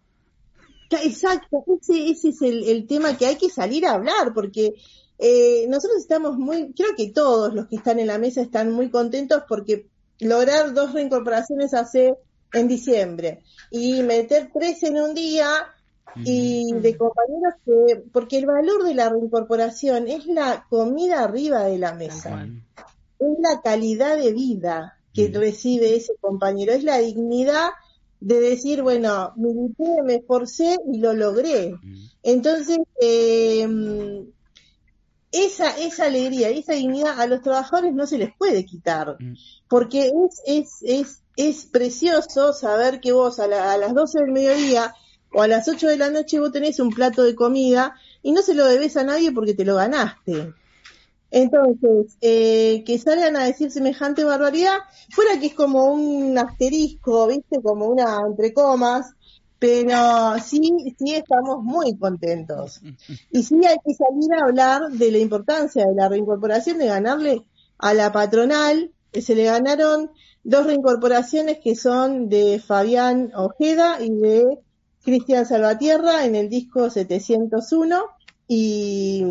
Exacto, ese, ese es el, el tema que hay que salir a hablar, porque eh, nosotros estamos muy, creo que todos los que están en la mesa están muy contentos porque lograr dos reincorporaciones hace en diciembre y meter tres en un día y de compañeros que, porque el valor de la reincorporación es la comida arriba de la mesa, es la calidad de vida que mm. recibe ese compañero, es la dignidad de decir, bueno, milité, me esforcé y lo logré. Mm. Entonces, eh, esa esa alegría, esa dignidad a los trabajadores no se les puede quitar, mm. porque es es es es precioso saber que vos a, la, a las doce del mediodía o a las ocho de la noche vos tenés un plato de comida y no se lo debes a nadie porque te lo ganaste. Entonces, eh, que salgan a decir semejante barbaridad, fuera que es como un asterisco, ¿viste? Como una entre comas, pero sí, sí estamos muy contentos. Y sí hay que salir a hablar de la importancia de la reincorporación, de ganarle a la patronal. Se le ganaron dos reincorporaciones que son de Fabián Ojeda y de Cristian Salvatierra en el disco setecientos uno, y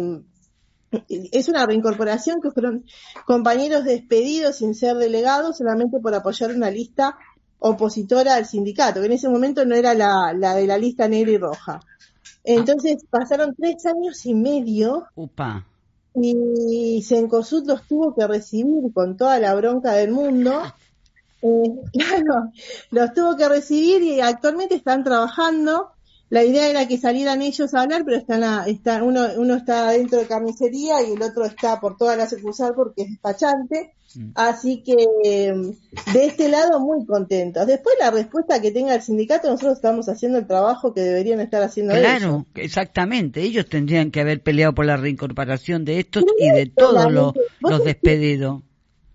es una reincorporación que fueron compañeros despedidos sin ser delegados solamente por apoyar una lista opositora al sindicato, que en ese momento no era la, la de la lista negra y roja. Entonces pasaron tres años y medio. Upa. Y Cencosud los tuvo que recibir con toda la bronca del mundo. Eh, claro, los tuvo que recibir y actualmente están trabajando. La idea era que salieran ellos a hablar, pero están a, está, uno, uno está dentro de carnicería y el otro está por toda la sucursal porque es despachante. Mm. Así que de este lado muy contentos. Después la respuesta que tenga el sindicato, nosotros estamos haciendo el trabajo que deberían estar haciendo ellos. Claro, exactamente. Ellos tendrían que haber peleado por la reincorporación de estos y de todos los, los despedidos.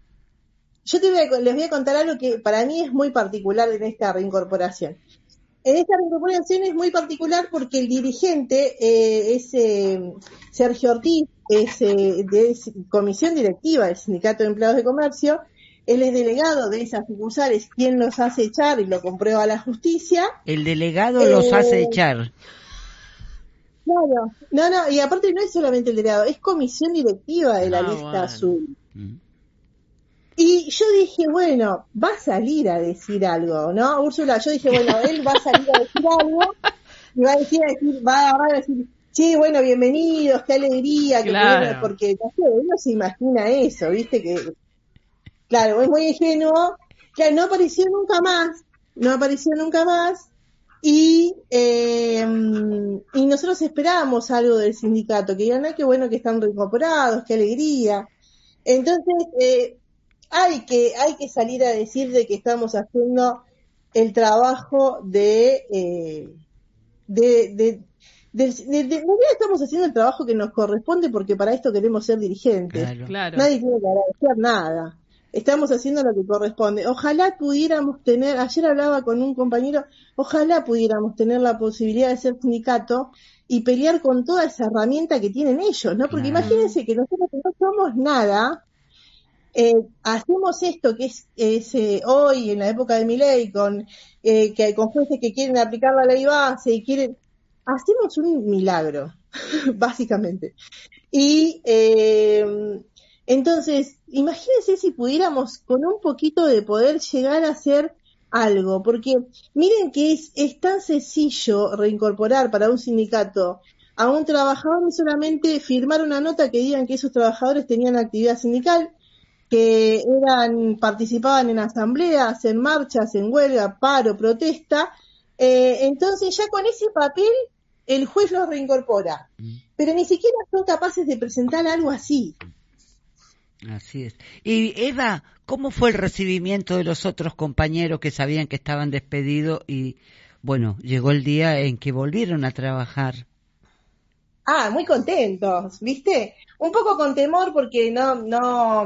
Yo te voy a, les voy a contar algo que para mí es muy particular en esta reincorporación. En esta reincorporación es muy particular porque el dirigente eh, es eh, Sergio Ortiz, es eh, de es comisión directiva del Sindicato de Empleados de Comercio. Él es delegado de esas sucursales, quien los hace echar y lo comprueba la justicia. El delegado eh, los hace echar. Claro, no, no, y aparte no es solamente el delegado, es comisión directiva de la no, lista bueno. azul. Mm. Y yo dije, bueno, va a salir a decir algo, ¿no? Úrsula, yo dije, bueno, él va a salir a decir algo y va a decir, a decir va a agarrar a decir, sí, bueno, bienvenidos, qué alegría, que claro. pudieron, porque no sé, uno se imagina eso, ¿viste? Que, claro, es muy ingenuo, claro, no apareció nunca más, no apareció nunca más, Y, eh, y nosotros esperábamos algo del sindicato, que digan, ay, qué bueno que están reincorporados, qué alegría. Entonces, eh, hay que, hay que salir a decir de que estamos haciendo el trabajo de, eh, de, de, de, de, de, de estamos haciendo el trabajo que nos corresponde, porque para esto queremos ser dirigentes. Claro. Claro. Nadie tiene que agradecer nada. Estamos haciendo lo que corresponde. Ojalá pudiéramos tener, ayer hablaba con un compañero, ojalá pudiéramos tener la posibilidad de ser sindicato y pelear con toda esa herramienta que tienen ellos, ¿no? Porque Claro. imagínense que nosotros no somos nada, eh, hacemos esto que es, es eh, hoy, en la época de Milei, con, eh, que, con jueces que quieren aplicar la ley base y quieren, hacemos un milagro, básicamente. Y, eh, entonces, imagínense si pudiéramos con un poquito de poder llegar a hacer algo, porque miren que es, es tan sencillo reincorporar para un sindicato a un trabajador, y solamente firmar una nota que digan que esos trabajadores tenían actividad sindical, que eran, participaban en asambleas, en marchas, en huelga, paro, protesta, eh, entonces ya con ese papel el juez los reincorpora, pero ni siquiera son capaces de presentar algo así. Así es. Y Eva, ¿cómo fue el recibimiento de los otros compañeros que sabían que estaban despedidos y, bueno, llegó el día en que volvieron a trabajar? Ah, muy contentos, ¿viste? Un poco con temor porque no, no,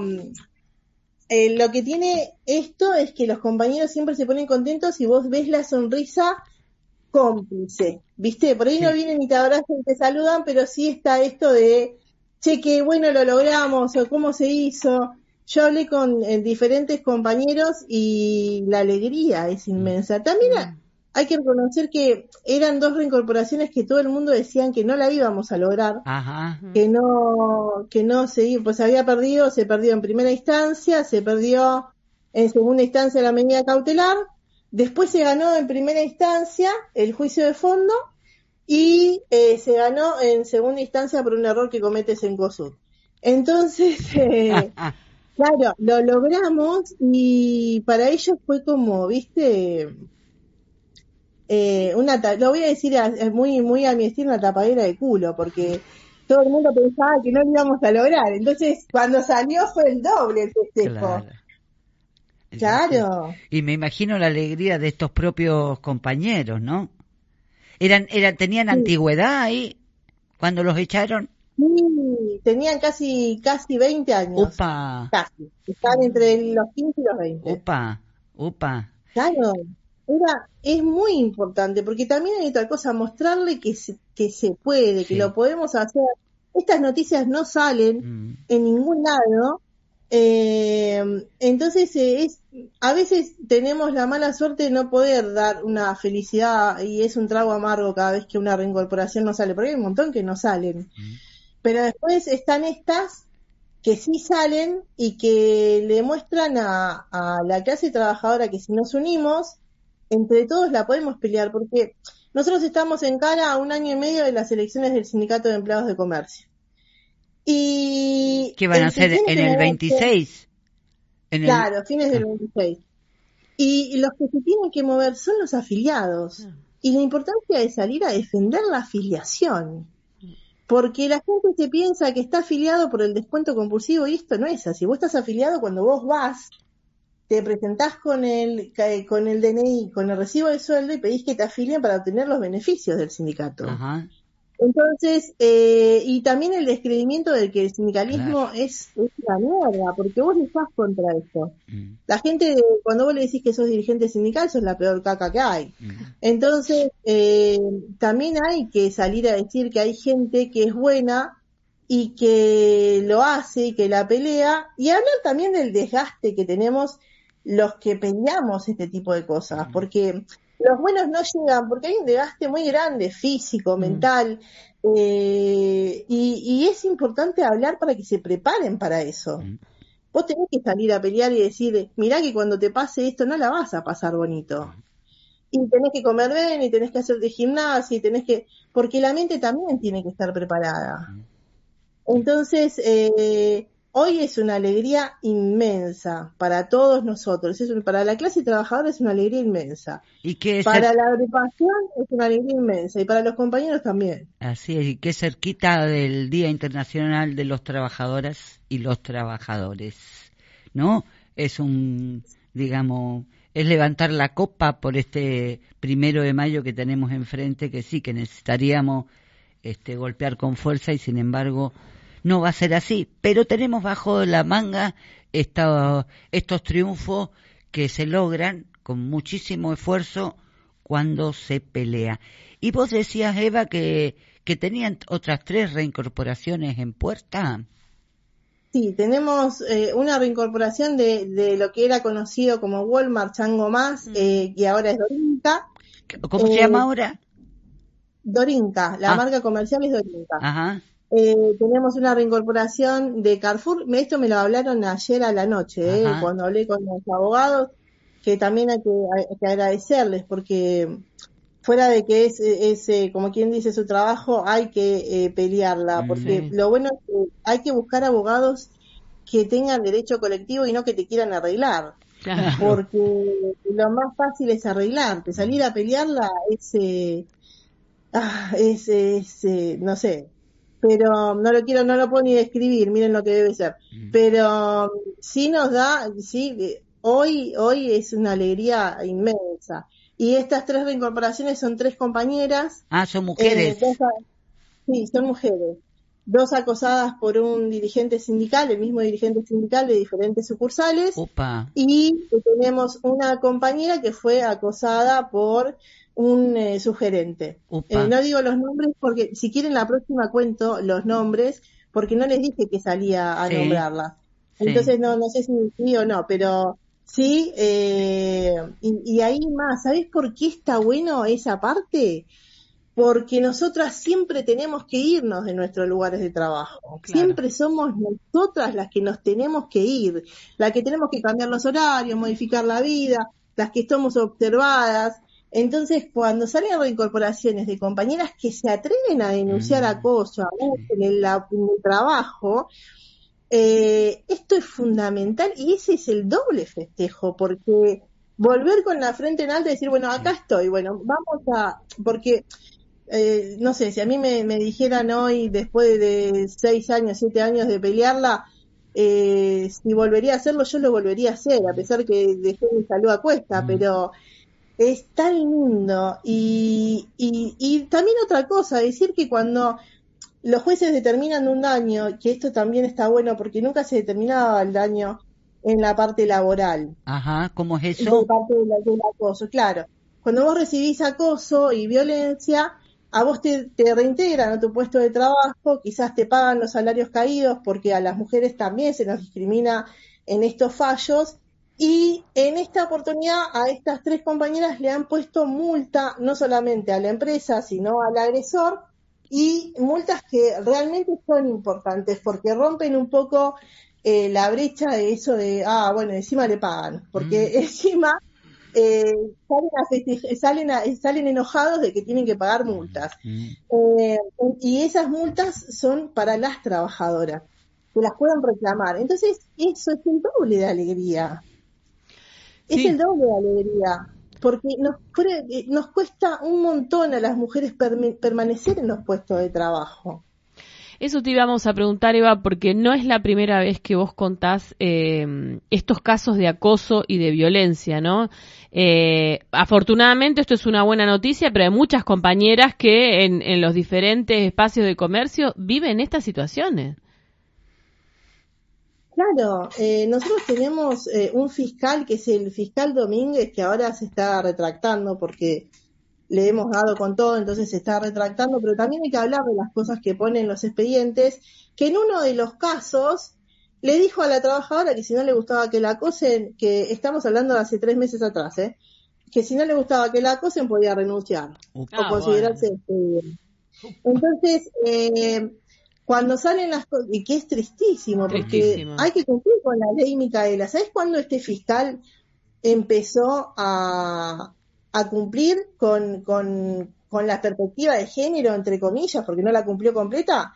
eh, lo que tiene esto es que los compañeros siempre se ponen contentos y vos ves la sonrisa cómplice, ¿viste? Por ahí sí. No vienen y te abrazan y te saludan, pero sí está esto de, che, que bueno, lo logramos, o cómo se hizo. Yo hablé con eh, diferentes compañeros y la alegría es inmensa. También mm. hay que reconocer que eran dos reincorporaciones que todo el mundo decían que no la íbamos a lograr, Ajá. que no, que no se, pues había perdido, se perdió en primera instancia, se perdió en segunda instancia la medida cautelar, después se ganó en primera instancia el juicio de fondo, y eh, se ganó en segunda instancia por un error que comete Cencosud. Entonces, eh, claro, lo logramos y para ellos fue como, viste, eh, una lo voy a decir a, muy muy a mi estilo, una tapadera de culo, porque todo el mundo pensaba que no lo íbamos a lograr. Entonces, cuando salió fue el doble el festejo. Claro. Claro. Y me imagino la alegría de estos propios compañeros, ¿no? Eran, eran, tenían sí. antigüedad ahí cuando los echaron. Sí, tenían casi, casi veinte años. Upa. Casi. Están entre los quince y los veinte. Upa, upa. Claro. Era, es muy importante, porque también hay otra cosa, mostrarle que se, que se puede, sí. que lo podemos hacer. Estas noticias no salen mm. en ningún lado. Eh, entonces eh, es, a veces tenemos la mala suerte de no poder dar una felicidad y es un trago amargo cada vez que una reincorporación no sale, porque hay un montón que no salen, mm. pero después están estas que sí salen y que le muestran a, a la clase trabajadora que si nos unimos entre todos la podemos pelear, porque nosotros estamos en cara a un año y medio de las elecciones del Sindicato de Empleados de Comercio. Y ¿qué van a hacer en el veintiséis? En claro, el... fines del veintiséis. Y los que se tienen que mover son los afiliados. Y la importancia es salir a defender la afiliación. Porque la gente se piensa que está afiliado por el descuento compulsivo y esto no es así. Vos estás afiliado cuando vos vas, te presentás con el, con el D N I, con el recibo de sueldo y pedís que te afilien para obtener los beneficios del sindicato. Ajá. Entonces, eh, y también el descreimiento de que el sindicalismo claro. es, es una mierda, porque vos estás contra esto. Mm. La gente, cuando vos le decís que sos dirigente sindical, sos la peor caca que hay. Mm. Entonces, eh, también hay que salir a decir que hay gente que es buena y que lo hace y que la pelea, y hablar también del desgaste que tenemos los que peleamos este tipo de cosas, mm. porque los buenos no llegan, porque hay un desgaste muy grande, físico, mental, mm. eh, y, y es importante hablar para que se preparen para eso. Mm. Vos tenés que salir a pelear y decir, mirá que cuando te pase esto no la vas a pasar bonito. Mm. Y tenés que comer bien, y tenés que hacer de gimnasia, y tenés que... porque la mente también tiene que estar preparada. Mm. Entonces, eh, hoy es una alegría inmensa para todos nosotros, es un, para la clase trabajadora es una alegría inmensa. ¿Y qué para cer- la agrupación es una alegría inmensa y para los compañeros también. Así es, y qué cerquita del Día Internacional de los Trabajadoras y los Trabajadores, ¿no? Es un, digamos, es levantar la copa por este primero de mayo que tenemos enfrente, que sí, que necesitaríamos este, golpear con fuerza y sin embargo no va a ser así, pero tenemos bajo la manga esta, estos triunfos que se logran con muchísimo esfuerzo cuando se pelea. Y vos decías, Eva, que, que tenían otras tres reincorporaciones en puerta. Sí, tenemos eh, una reincorporación de, de lo que era conocido como Walmart Chango Más, eh, que ahora es Dorinca. ¿Cómo eh, se llama ahora? Dorinca, la Ah. marca comercial es Dorinca. Ajá. Eh, tenemos una reincorporación de Carrefour, esto me lo hablaron ayer a la noche, eh, Ajá. cuando hablé con los abogados, que también hay que, hay que agradecerles, porque fuera de que es, es eh, como quien dice su trabajo, hay que eh, pelearla, porque Sí. lo bueno es que hay que buscar abogados que tengan derecho colectivo y no que te quieran arreglar, Claro. porque lo más fácil es arreglarte, salir a pelearla es, eh, ah, es, es eh, no sé, pero no lo quiero, no lo puedo ni describir, miren lo que debe ser, pero sí nos da, sí, eh, hoy, hoy es una alegría inmensa. Y estas tres reincorporaciones son tres compañeras. Ah, son mujeres. Eh, dos a- sí, son mujeres. Dos acosadas por un dirigente sindical, el mismo dirigente sindical de diferentes sucursales. Opa. Y tenemos una compañera que fue acosada por un eh, sugerente. Opa. Eh, no digo los nombres porque si quieren la próxima cuento los nombres porque no les dije que salía a Sí. nombrarlas. Sí. Entonces no no sé si sí o no, pero sí, eh, y, y ahí más, ¿sabés por qué está bueno esa parte? Porque nosotras siempre tenemos que irnos de nuestros lugares de trabajo. Claro. Siempre somos nosotras las que nos tenemos que ir, las que tenemos que cambiar los horarios, modificar la vida, las que estamos observadas. Entonces, cuando salen reincorporaciones de compañeras que se atreven a denunciar Mm. acoso, abuso en el, en el trabajo, eh, esto es fundamental y ese es el doble festejo, porque volver con la frente en alto y decir, bueno, acá estoy, bueno, vamos a, porque, eh, no sé, si a mí me, me dijeran hoy, después de seis años, siete años de pelearla, eh, si volvería a hacerlo, yo lo volvería a hacer, a pesar que dejé mi salud a cuesta, Mm. pero es tan lindo. Y, y, y también otra cosa, decir que cuando los jueces determinan un daño, que esto también está bueno porque nunca se determinaba el daño en la parte laboral, Ajá, ¿cómo es de eso? parte de la- del acoso, claro. Cuando vos recibís acoso y violencia, a vos te, te reintegran a tu puesto de trabajo, quizás te pagan los salarios caídos porque a las mujeres también se nos discrimina en estos fallos. Y en esta oportunidad a estas tres compañeras le han puesto multa no solamente a la empresa, sino al agresor, y multas que realmente son importantes porque rompen un poco eh, la brecha de eso de, ah, bueno, encima le pagan, porque encima eh, salen, a festej- salen, a- salen enojados de que tienen que pagar multas. Eh, y esas multas son para las trabajadoras, que las puedan reclamar. Entonces, eso es el doble de alegría. Es Sí. el doble de alegría, porque nos, fue- eh, nos cuesta un montón a las mujeres perme- permanecer en los puestos de trabajo. Eso te íbamos a preguntar, Eva, porque no es la primera vez que vos contás eh, estos casos de acoso y de violencia, ¿no? Eh, afortunadamente esto es una buena noticia, pero hay muchas compañeras que en, en los diferentes espacios de comercio viven estas situaciones. Claro, eh, nosotros tenemos eh, un fiscal que es el fiscal Domínguez, que ahora se está retractando porque le hemos dado con todo, entonces se está retractando, pero también hay que hablar de las cosas que ponen los expedientes, que en uno de los casos le dijo a la trabajadora que si no le gustaba que la acosen, que estamos hablando de hace tres meses atrás, ¿eh? que si no le gustaba que la acosen podía renunciar o Ah, considerarse despedida. Entonces, eh, cuando salen las cosas, y que es tristísimo, porque Tristísimo. hay que cumplir con la ley, Micaela. ¿Sabes cuándo este fiscal empezó a, a cumplir con, con, con la perspectiva de género, entre comillas, porque no la cumplió completa?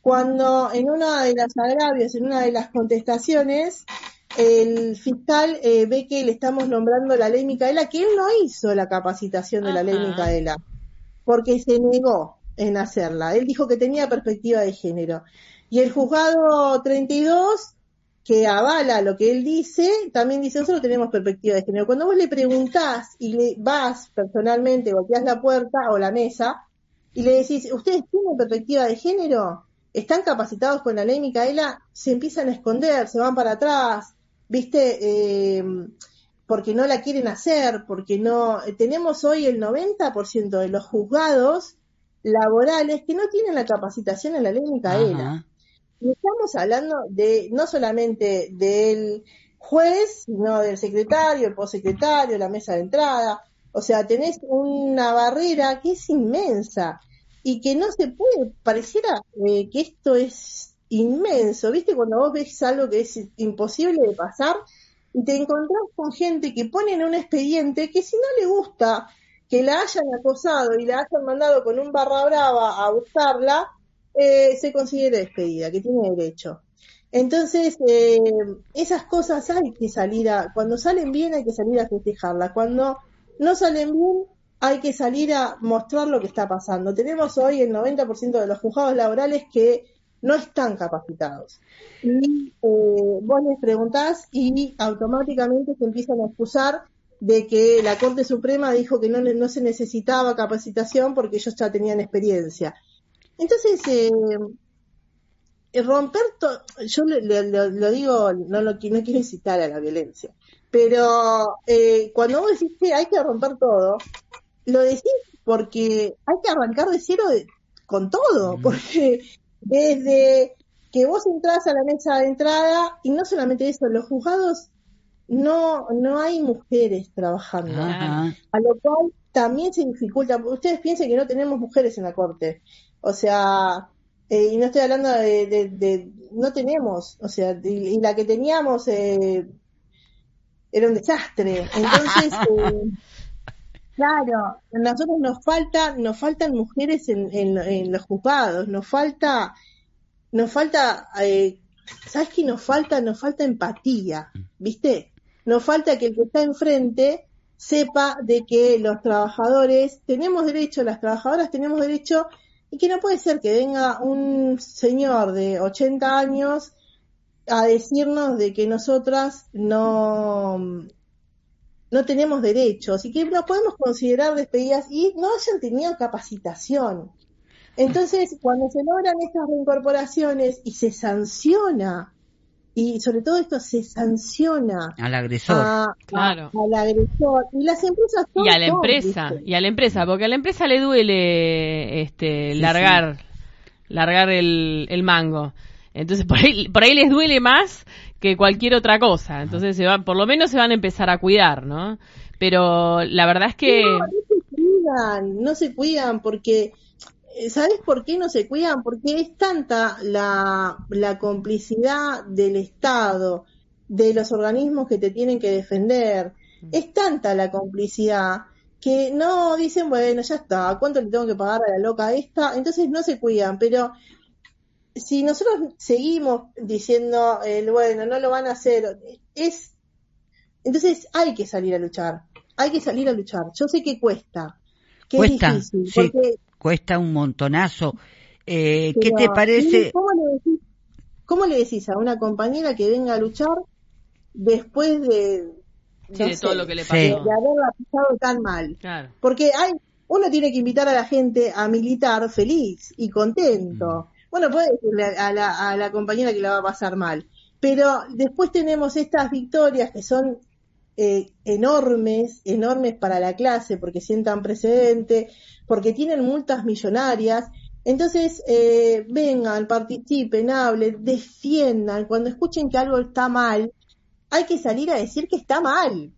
cuando en una de las agravios, en una de las contestaciones, el fiscal eh, ve que le estamos nombrando la ley Micaela, que él no hizo la capacitación de Ajá. la ley Micaela, porque se negó en hacerla. Él dijo que tenía perspectiva de género. Y el juzgado treinta y dos, que avala lo que él dice, también dice, nosotros tenemos perspectiva de género. Cuando vos le preguntás y le vas personalmente, golpeás la puerta o la mesa, y le decís, ¿ustedes tienen perspectiva de género? ¿Están capacitados con la ley Micaela? Se empiezan a esconder, se van para atrás, ¿viste? Eh, porque no la quieren hacer, porque no... Tenemos hoy el noventa por ciento de los juzgados laborales que no tienen la capacitación en la ley Micaela. Ajá. Y estamos hablando de no solamente del juez, sino del secretario, el postsecretario, la mesa de entrada. O sea, tenés una barrera que es inmensa y que no se puede, pareciera eh, que esto es inmenso, ¿viste? Cuando vos ves algo que es imposible de pasar y te encontrás con gente que pone en un expediente que si no le gusta que la hayan acosado y la hayan mandado con un barra brava a buscarla, eh, se considera despedida, que tiene derecho. Entonces, eh, esas cosas hay que salir a, cuando salen bien hay que salir a festejarlas, cuando no salen bien hay que salir a mostrar lo que está pasando. Tenemos hoy el noventa por ciento de los juzgados laborales que no están capacitados. Y eh, vos les preguntás y automáticamente se empiezan a excusar de que la Corte Suprema dijo que no, no se necesitaba capacitación porque ellos ya tenían experiencia. Entonces, eh, romper todo, yo le, le, lo digo, no, lo, no quiero incitar a la violencia, pero eh, cuando vos decís que hay que romper todo, lo decís porque hay que arrancar de cero de, con todo, porque desde que vos entrás a la mesa de entrada, y no solamente eso, los juzgados no no hay mujeres trabajando, Ajá. a lo cual también se dificulta. Ustedes piensen que no tenemos mujeres en la Corte, o sea, eh, y no estoy hablando de, de, de no tenemos, o sea, y, y la que teníamos eh, era un desastre. Entonces, eh, claro, a nosotros nos falta, nos faltan mujeres en, en, en los juzgados, nos falta, nos falta, eh, ¿sabes qué nos falta? Nos falta empatía, ¿viste? Nos falta que el que está enfrente sepa de que los trabajadores tenemos derecho, las trabajadoras tenemos derecho, y que no puede ser que venga un señor de ochenta años a decirnos de que nosotras no, no tenemos derechos y que nos podemos considerar despedidas y no hayan tenido capacitación. Entonces, cuando se logran estas reincorporaciones y se sanciona, y sobre todo esto se sanciona al agresor, a, claro, a, al agresor y las empresas y a la empresa ¿viste? y a la empresa porque a la empresa le duele este sí, largar sí. largar el, el mango, entonces por ahí por ahí les duele más que cualquier otra cosa, entonces se va, por lo menos se van a empezar a cuidar, ¿no? Pero la verdad es que no, no se cuidan, no se cuidan porque ¿sabes por qué no se cuidan? Porque es tanta la, la complicidad del Estado, de los organismos que te tienen que defender, es tanta la complicidad que no dicen, bueno, ya está, ¿cuánto le tengo que pagar a la loca esta? Entonces no se cuidan, pero si nosotros seguimos diciendo, eh, bueno, no lo van a hacer, es entonces hay que salir a luchar, hay que salir a luchar. Yo sé que cuesta, que cuesta, es difícil, sí. porque Cuesta un montonazo. Eh, ¿Qué te parece? ¿Cómo le, decís, ¿Cómo le decís a una compañera que venga a luchar después de, sí, no de sé, todo lo que le pasó, de, de haberla pasado tan mal? Claro. Porque hay, uno tiene que invitar a la gente a militar feliz y contento. Mm. Bueno, puede decirle a la, a la compañera que la va a pasar mal. Pero después tenemos estas victorias que son eh, enormes, enormes para la clase, porque sientan precedente, porque tienen multas millonarias. Entonces, eh, vengan, participen, hablen, defiendan. Cuando escuchen que algo está mal, hay que salir a decir que está mal.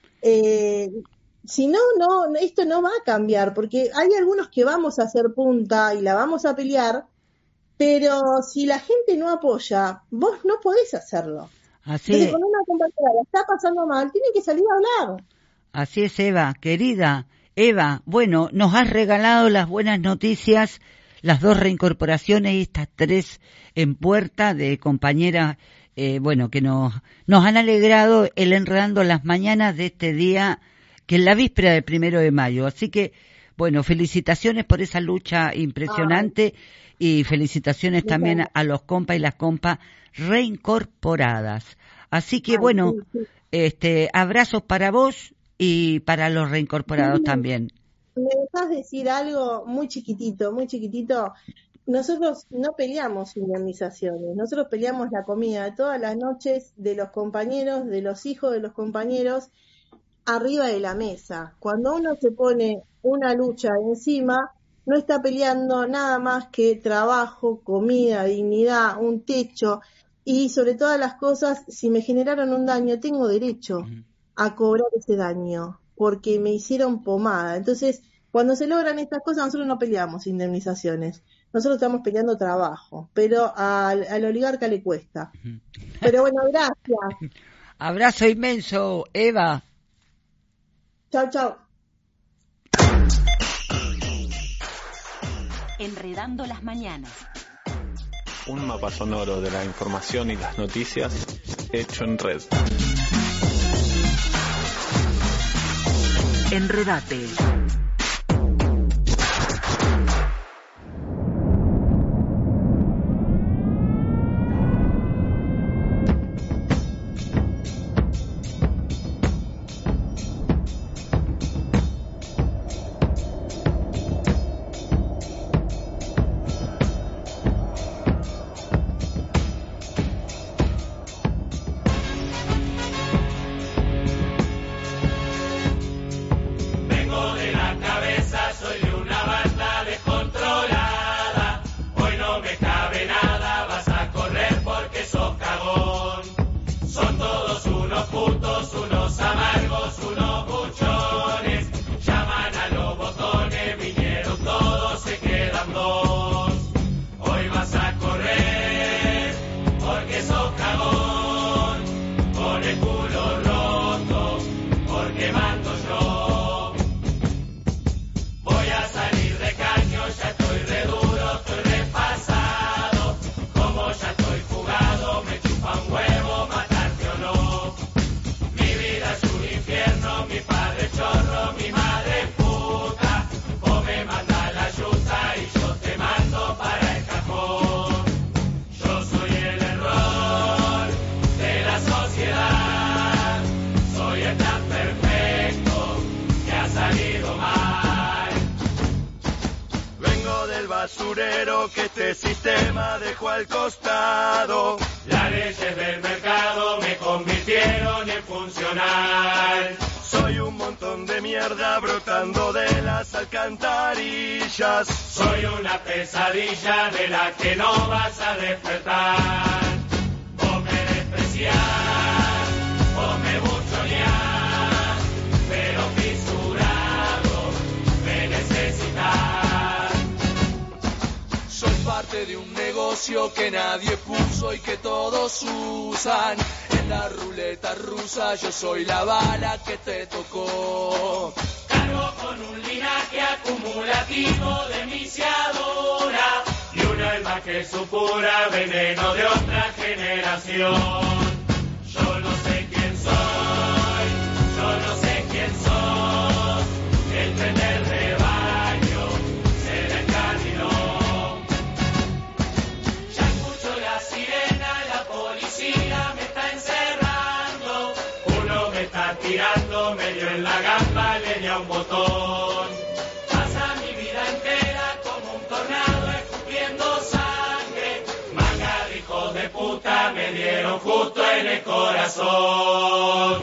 Eh, si no, no, esto no va a cambiar, porque hay algunos que vamos a hacer punta y la vamos a pelear, pero si la gente no apoya, vos no podés hacerlo. Así Entonces, es. cuando una compañera la está pasando mal, tiene que salir a hablar. Así es, Eva, querida. Eva, bueno, nos has regalado las buenas noticias, las dos reincorporaciones y estas tres en puerta de compañeras, eh, bueno, que nos, nos han alegrado el Enredando las Mañanas de este día, que es la víspera del primero de mayo. Así que, bueno, felicitaciones por esa lucha impresionante. Ay. Y felicitaciones también a los compas y las compas reincorporadas. Así que, Ay, bueno, sí, sí. este abrazos para vos y para los reincorporados sí, también. Me dejas decir algo muy chiquitito, muy chiquitito. Nosotros no peleamos indemnizaciones, nosotros peleamos la comida de todas las noches de los compañeros, de los hijos de los compañeros, arriba de la mesa. Cuando uno se pone una lucha encima, no está peleando nada más que trabajo, comida, dignidad, un techo y sobre todas las cosas, si me generaron un daño, tengo derecho uh-huh. a cobrar ese daño porque me hicieron pomada. Entonces, cuando se logran estas cosas, nosotros no peleamos indemnizaciones, nosotros estamos peleando trabajo, pero al, al oligarca le cuesta. Uh-huh. Pero bueno, gracias. Abrazo inmenso, Eva. Chao, chao. Enredando las mañanas. Un mapa sonoro de la información y las noticias hecho en red. Enredate. basurero que este sistema dejó al costado. Las leyes del mercado me convirtieron en funcional. Soy un montón de mierda brotando de las alcantarillas. Soy una pesadilla de la que no vas a despertar. Vos me despreciás, vos me buchoneás, pero fisurado me necesitas. Soy parte de un negocio que nadie puso y que todos usan. En la ruleta rusa yo soy la bala que te tocó. Cargo con un linaje acumulativo de misiadora y un alma que supura veneno de otra generación. Yo no sé quién soy, yo no sé quién sos, el tren del rebaño se la encarriló. Ya escucho la sirena, la policía me está encerrando, uno me está tirando medio en la gamba, leña un botón. Pasa mi vida entera como un tornado escupiendo sangre, manga de hijos de puta me dieron justo en el corazón.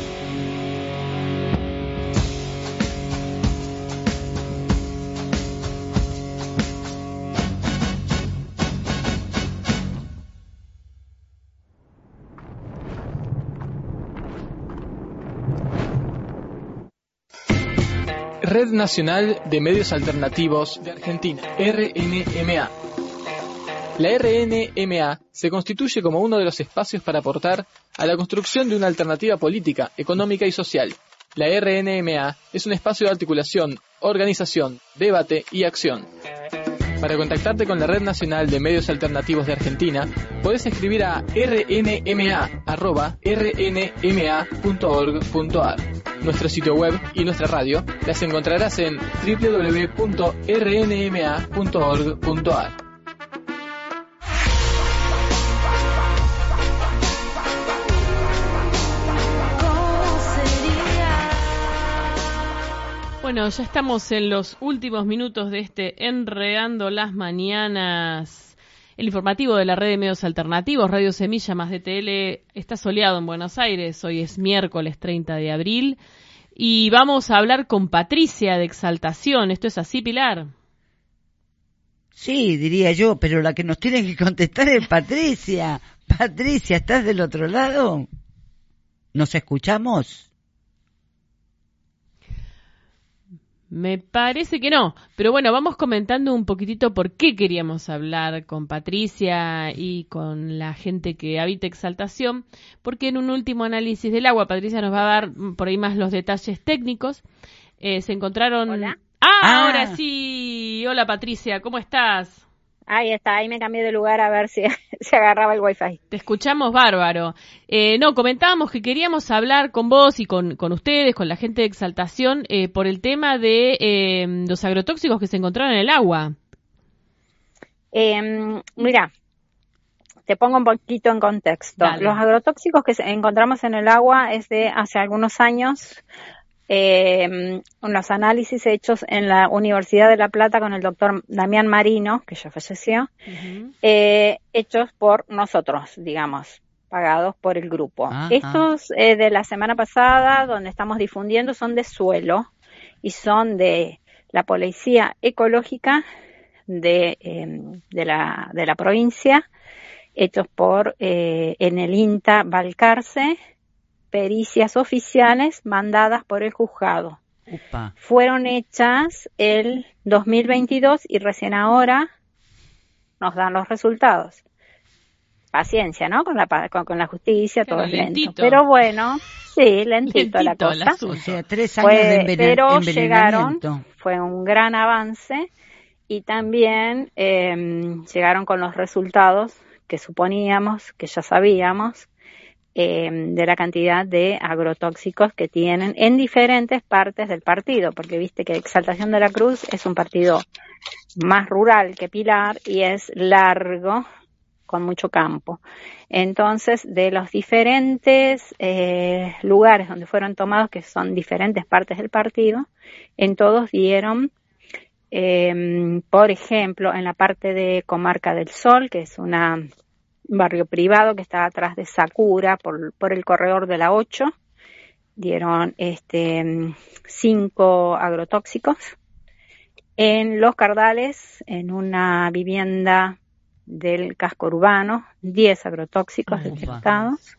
Red Nacional de Medios Alternativos de Argentina, R N M A. La R N M A se constituye como uno de los espacios para aportar a la construcción de una alternativa política, económica y social. La R N M A es un espacio de articulación, organización, debate y acción. Para contactarte con la Red Nacional de Medios Alternativos de Argentina, podés escribir a r n m a arroba r n m a punto org punto a r. Nuestro sitio web y nuestra radio las encontrarás en w w w punto r n m a punto org punto a r. Bueno, ya estamos en los últimos minutos de este Enredando las Mañanas, el informativo de la red de medios alternativos, Radio Semilla más D T L. Está soleado en Buenos Aires, hoy es miércoles treinta de abril, y vamos a hablar con Patricia de Exaltación. ¿Esto es así, Pilar? Sí, diría yo, pero la que nos tiene que contestar es Patricia. Patricia, ¿estás del otro lado? ¿Nos escuchamos? Me parece que no, pero bueno, vamos comentando un poquitito por qué queríamos hablar con Patricia y con la gente que habita Exaltación, porque en un último análisis del agua, Patricia nos va a dar por ahí más los detalles técnicos. Eh, se encontraron... Hola. ¡Ah, Ah. ahora sí! Hola, Patricia, ¿cómo estás? Ahí está, ahí me cambié de lugar a ver si se agarraba el wifi. Te escuchamos bárbaro. Eh, no, comentábamos que queríamos hablar con vos y con, con ustedes, con la gente de Exaltación, eh, por el tema de eh, los agrotóxicos que se encontraron en el agua. Eh, mira, te pongo un poquito en contexto. Dale. Los agrotóxicos que se- encontramos en el agua es de hace algunos años. Eh, unos análisis hechos en la Universidad de La Plata con el doctor Damián Marino, que ya falleció, eh, hechos por nosotros, digamos, pagados por el grupo. Ajá. Estos eh, de la semana pasada, donde estamos difundiendo, son de suelo y son de la Policía Ecológica de, eh, de, la, de la provincia, hechos por eh, en el INTA Balcarce, pericias oficiales mandadas por el juzgado. Upa. Fueron hechas el dos mil veintidós y recién ahora nos dan los resultados. Paciencia, ¿no? Con la pa- con, con la justicia, Claro, todo es lento. lentito. Pero bueno, sí, lentito, la Lentito el cosa. asunto. O sea, tres años Fue- de envenen- pero llegaron, envenenamiento. fue un gran avance y también eh, llegaron con los resultados que suponíamos, que ya sabíamos, eh, de la cantidad de agrotóxicos que tienen en diferentes partes del partido, porque viste que Exaltación de la Cruz es un partido más rural que Pilar y es largo, con mucho campo. Entonces, de los diferentes eh, lugares donde fueron tomados, que son diferentes partes del partido, en todos dieron, eh, por ejemplo, en la parte de Comarca del Sol, que es una un barrio privado que está atrás de Sakura, por, por el corredor de la ocho, dieron este cinco agrotóxicos. En Los Cardales, en una vivienda del casco urbano, diez agrotóxicos Ufa. detectados.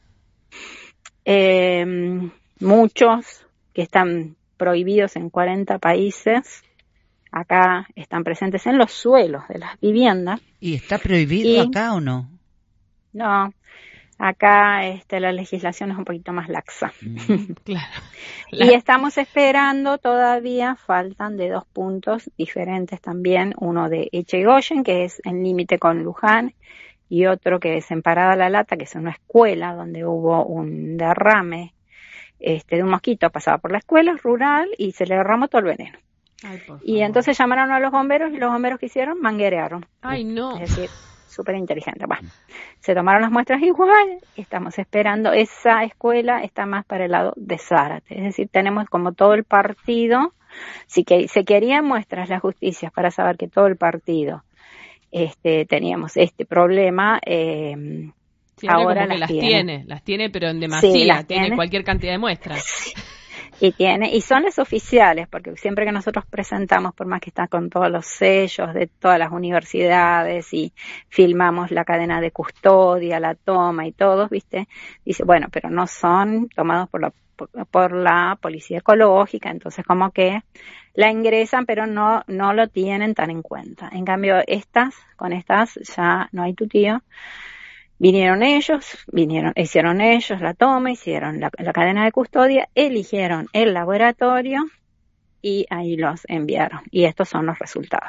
Eh, muchos que están prohibidos en cuarenta países, acá están presentes en los suelos de las viviendas. ¿Y está prohibido Y- acá o no? No, acá este, la legislación es un poquito más laxa. Claro. Y estamos esperando todavía, faltan de dos puntos diferentes también, uno de Echegoyen, que es en límite con Luján, y otro que es en Parada La Lata, que es una escuela donde hubo un derrame este, de un mosquito, pasaba por la escuela rural y se le derramó todo el veneno. Ay, por Y entonces llamaron a los bomberos y los bomberos que hicieron, manguerearon. Ay, no. Es decir, súper inteligente. Bueno, se tomaron las muestras igual, estamos esperando. Esa escuela está más para el lado de Zárate. Es decir, tenemos como todo el partido, si que se querían muestras las justicias para saber que todo el partido este, teníamos este problema, eh, Sí, ahora ahora como que las las tiene. tiene, las tiene, pero en demasía, Sí, las tiene tiene. cualquier cantidad de muestras. Y tiene, y son las oficiales, porque siempre que nosotros presentamos, por más que está con todos los sellos de todas las universidades y filmamos la cadena de custodia, la toma y todo, ¿viste? Dice, bueno, pero no son tomados por la, por, por la policía ecológica, entonces como que la ingresan, pero no, no lo tienen tan en cuenta. En cambio, estas, con estas ya no hay tu tío. Vinieron ellos, vinieron, hicieron ellos la toma, hicieron la, la cadena de custodia, eligieron el laboratorio y ahí los enviaron. Y estos son los resultados.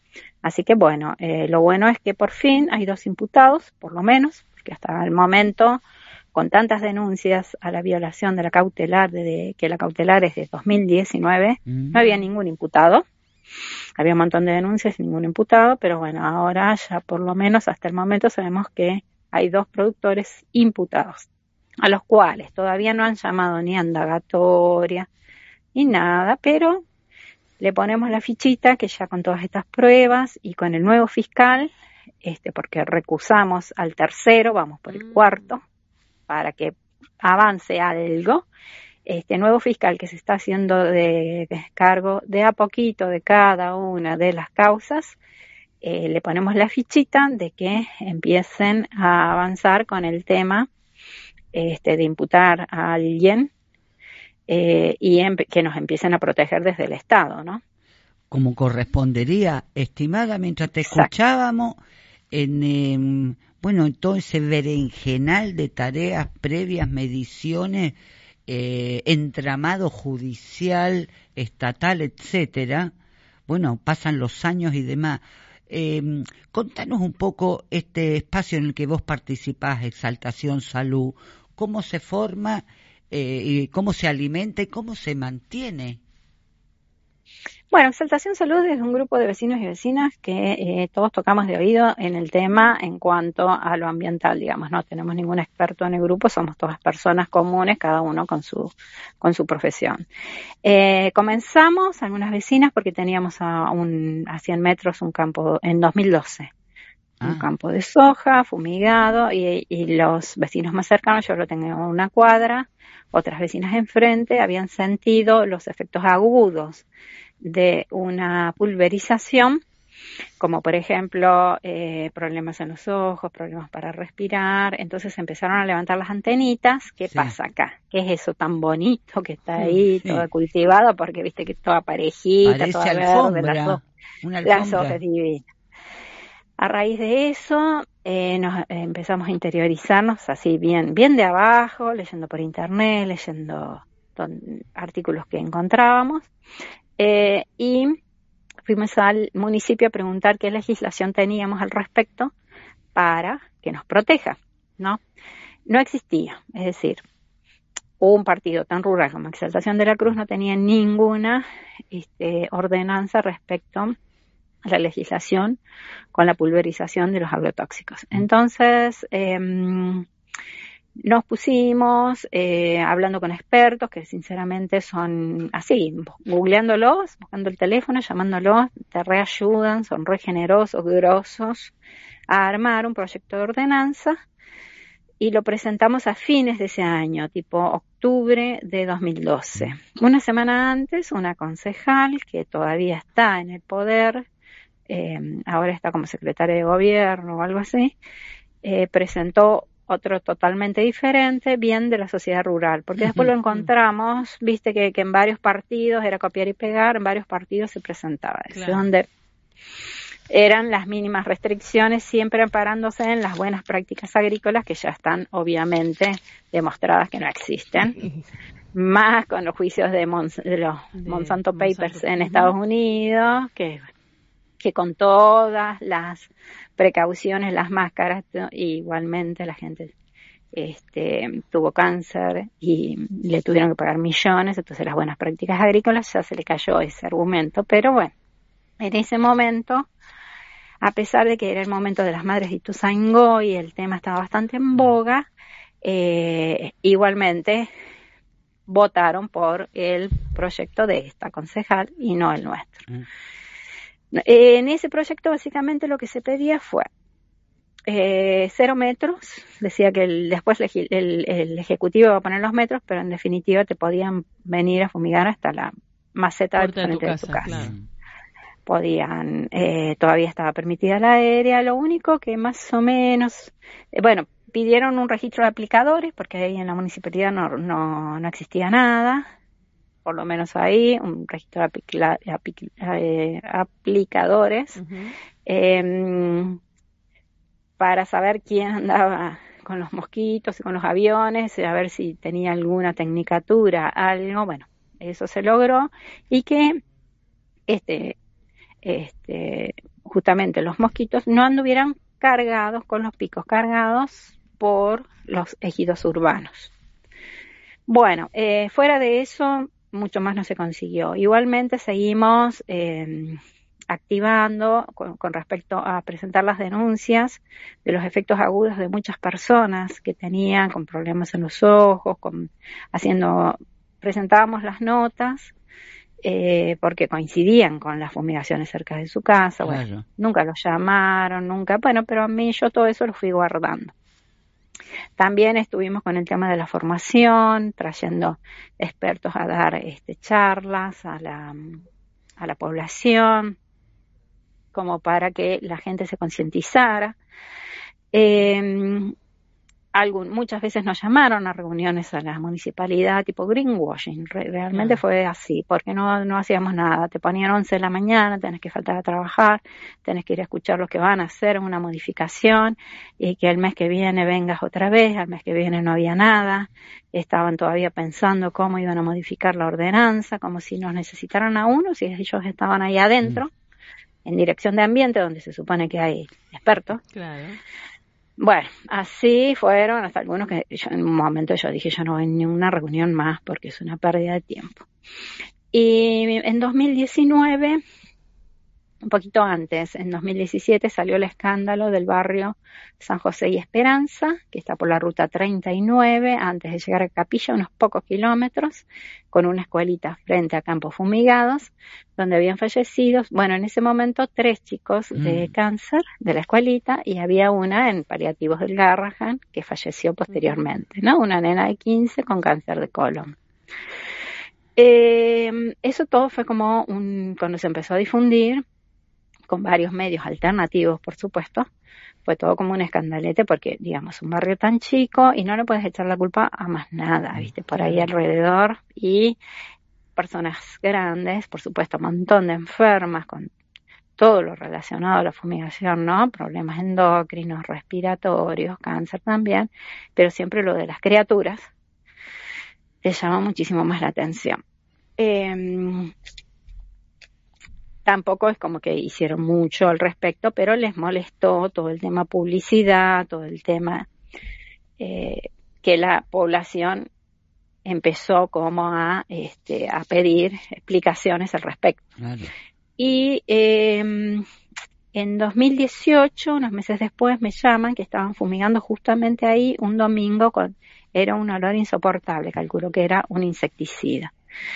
Así que bueno, eh, lo bueno es que por fin hay dos imputados, por lo menos, porque hasta el momento, con tantas denuncias a la violación de la cautelar, de que la cautelar es de dos mil diecinueve, mm. no había ningún imputado. Había un montón de denuncias y ningún imputado, pero bueno, ahora ya por lo menos hasta el momento sabemos que hay dos productores imputados, a los cuales todavía no han llamado ni a indagatoria ni nada, pero le ponemos la fichita que ya con todas estas pruebas y con el nuevo fiscal, este, porque recusamos al tercero, vamos por el cuarto, para que avance algo. Este nuevo fiscal que se está haciendo de, de cargo de a poquito de cada una de las causas, eh, le ponemos la fichita de que empiecen a avanzar con el tema este, de imputar a alguien eh, y em- que nos empiecen a proteger desde el Estado, ¿no? Como correspondería, estimada, mientras te Exacto. escuchábamos, en eh, bueno, en todo ese berenjenal de tareas previas, mediciones, Eh, entramado judicial, estatal, etcétera. Bueno, pasan los años y demás. Eh, contanos un poco este espacio en el que vos participás, Exaltación Salud, cómo se forma, eh, y cómo se alimenta y cómo se mantiene. Bueno, Exaltación Salud es un grupo de vecinos y vecinas que eh, todos tocamos de oído en el tema en cuanto a lo ambiental, digamos, no tenemos ningún experto en el grupo, somos todas personas comunes, cada uno con su con su profesión. Eh, comenzamos algunas vecinas porque teníamos a, un, a cien metros un campo en dos mil doce. Ah. Un campo de soja, fumigado, y, y los vecinos más cercanos, yo lo tengo a una cuadra, otras vecinas enfrente habían sentido los efectos agudos de una pulverización, como por ejemplo eh, problemas en los ojos, problemas para respirar. Entonces empezaron a levantar las antenitas. ¿Qué sí. pasa acá? ¿Qué es eso tan bonito que está ahí, sí. todo cultivado? Porque viste que toda parejita, Parece toda verde, las, ho- las hojas divinas. A raíz de eso eh, nos eh, empezamos a interiorizarnos así bien, bien de abajo, leyendo por internet, leyendo don, artículos que encontrábamos. Eh, y fuimos al municipio a preguntar qué legislación teníamos al respecto para que nos proteja, ¿no? No existía, es decir, un partido tan rural como Exaltación de la Cruz no tenía ninguna este, ordenanza respecto a la legislación con la pulverización de los agrotóxicos. Entonces, eh, nos pusimos eh, hablando con expertos que sinceramente son así, googleándolos, buscando el teléfono, llamándolos, te reayudan, son re generosos, grosos, a armar un proyecto de ordenanza y lo presentamos a fines de ese año, tipo octubre de dos mil doce. Una semana antes, una concejal que todavía está en el poder, eh, ahora está como secretaria de gobierno o algo así, eh, presentó otro totalmente diferente, bien de la sociedad rural, porque después lo encontramos, viste que, que en varios partidos era copiar y pegar, en varios partidos se presentaba eso, claro. donde eran las mínimas restricciones, siempre amparándose en las buenas prácticas agrícolas que ya están obviamente demostradas que no existen, más con los juicios de, Mons- de los de Monsanto Papers Monsanto. en Estados Unidos, que, que con todas las precauciones, las máscaras, igualmente la gente este, tuvo cáncer y le tuvieron que pagar millones, entonces las buenas prácticas agrícolas ya se le cayó ese argumento, pero bueno, en ese momento, a pesar de que era el momento de las madres de Ituzaingó y el tema estaba bastante en boga, eh, igualmente votaron por el proyecto de esta concejal y no el nuestro. Mm. En ese proyecto básicamente lo que se pedía fue eh, cero metros, decía que el, después el, el, el Ejecutivo iba a poner los metros, pero en definitiva te podían venir a fumigar hasta la maceta del frente de tu casa. Claro. Podían, eh, todavía estaba permitida la aérea, lo único que más o menos, eh, bueno, pidieron un registro de aplicadores, porque ahí en la municipalidad no, no, no existía nada, por lo menos ahí, un registro de aplicla, aplic, eh, aplicadores, uh-huh. eh, para saber quién andaba con los mosquitos y con los aviones, a ver si tenía alguna tecnicatura, algo, bueno, eso se logró, y que este, este, justamente los mosquitos no anduvieran cargados, con los picos cargados por los ejidos urbanos. Bueno, eh, fuera de eso, mucho más no se consiguió. Igualmente seguimos eh, activando con, con respecto a presentar las denuncias de los efectos agudos de muchas personas que tenían con problemas en los ojos, con, haciendo, presentábamos las notas eh, porque coincidían con las fumigaciones cerca de su casa. Claro. Bueno, nunca los llamaron, nunca, bueno, pero a mí yo todo eso lo fui guardando. También estuvimos con el tema de la formación, trayendo expertos a dar este, charlas a la, a la población, como para que la gente se concientizara. Eh, algún, muchas veces nos llamaron a reuniones a la municipalidad tipo greenwashing, Re, realmente claro. Fue así, porque no, no hacíamos nada, te ponían once de la mañana, tenés que faltar a trabajar, tenés que ir a escuchar lo que van a hacer, una modificación, y que el mes que viene vengas otra vez, al mes que viene no había nada, estaban todavía pensando cómo iban a modificar la ordenanza, como si nos necesitaran a uno, si ellos estaban ahí adentro, mm. en dirección de ambiente, donde se supone que hay expertos. Claro. Bueno, así fueron hasta algunos que yo, en un momento yo dije, yo no voy a ninguna reunión más porque es una pérdida de tiempo. Y en dos mil diecinueve, un poquito antes, en dos mil diecisiete salió el escándalo del barrio San José y Esperanza, que está por la ruta treinta y nueve, antes de llegar a Capilla, unos pocos kilómetros, con una escuelita frente a campos fumigados, donde habían fallecido, bueno, en ese momento tres chicos de mm. cáncer de la escuelita, y había una en paliativos del Garrahan que falleció posteriormente, ¿no? Una nena de quince con cáncer de colon. Eh, eso todo fue como un, cuando se empezó a difundir, con varios medios alternativos, por supuesto, fue todo como un escandalete porque, digamos, un barrio tan chico y no le puedes echar la culpa a más nada, ¿viste? Por ahí alrededor, y personas grandes, por supuesto, un montón de enfermas con todo lo relacionado a la fumigación, ¿no? Problemas endocrinos, respiratorios, cáncer también, pero siempre lo de las criaturas te llama muchísimo más la atención. Eh, Tampoco es como que hicieron mucho al respecto, pero les molestó todo el tema publicidad, todo el tema eh, que la población empezó como a, este, a pedir explicaciones al respecto. Claro. Y eh, en dos mil dieciocho, unos meses después, me llaman que estaban fumigando justamente ahí un domingo, con, era un olor insoportable, calculo que era un insecticida.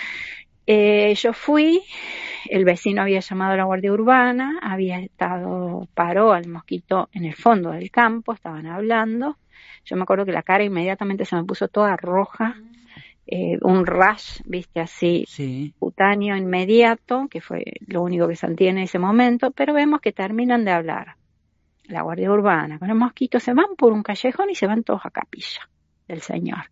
Eh, yo fui, el vecino había llamado a la Guardia Urbana, había estado, paró al mosquito en el fondo del campo, estaban hablando. Yo me acuerdo que la cara inmediatamente se me puso toda roja, eh, un rash, viste, así, sí. Cutáneo inmediato, que fue lo único que sentí en ese momento, pero vemos que terminan de hablar. La Guardia Urbana con el mosquito se van por un callejón y se van todos a Capilla del Señor.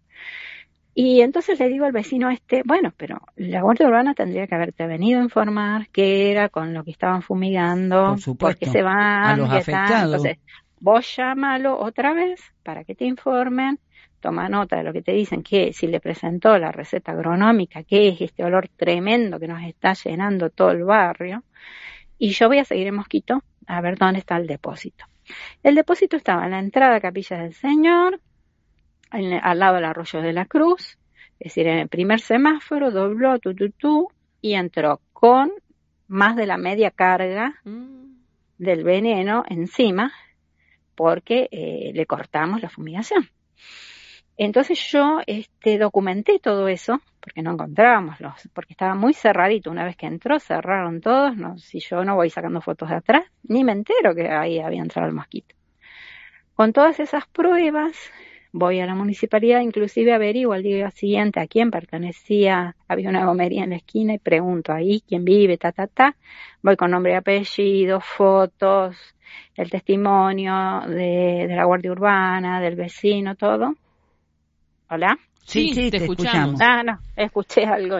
Y entonces le digo al vecino este, bueno, pero la Guardia Urbana tendría que haberte venido a informar qué era con lo que estaban fumigando, por supuesto, porque se van, a los afectados. Entonces, vos llámalo otra vez para que te informen, toma nota de lo que te dicen, que si le presentó la receta agronómica, que es este olor tremendo que nos está llenando todo el barrio, y yo voy a seguir en Mosquito a ver dónde está el depósito. El depósito estaba en la entrada a Capilla del Señor, En, al lado del Arroyo de la Cruz, es decir, en el primer semáforo, dobló, tu, tu, tu, y entró con más de la media carga mm. del veneno encima, porque eh, le cortamos la fumigación. Entonces yo este, documenté todo eso, porque no encontrábamos los, porque estaba muy cerradito. Una vez que entró, cerraron todos, no, si yo no voy sacando fotos de atrás, ni me entero que ahí había entrado el mosquito. Con todas esas pruebas, voy a la municipalidad, inclusive averiguo al día siguiente a quién pertenecía, había una gomería en la esquina y pregunto ahí quién vive, ta, ta, ta. Voy con nombre y apellido, fotos, el testimonio de, de la Guardia Urbana, del vecino, todo. ¿Hola? Sí, sí, te, te escuchamos. Ah, no, escuché algo.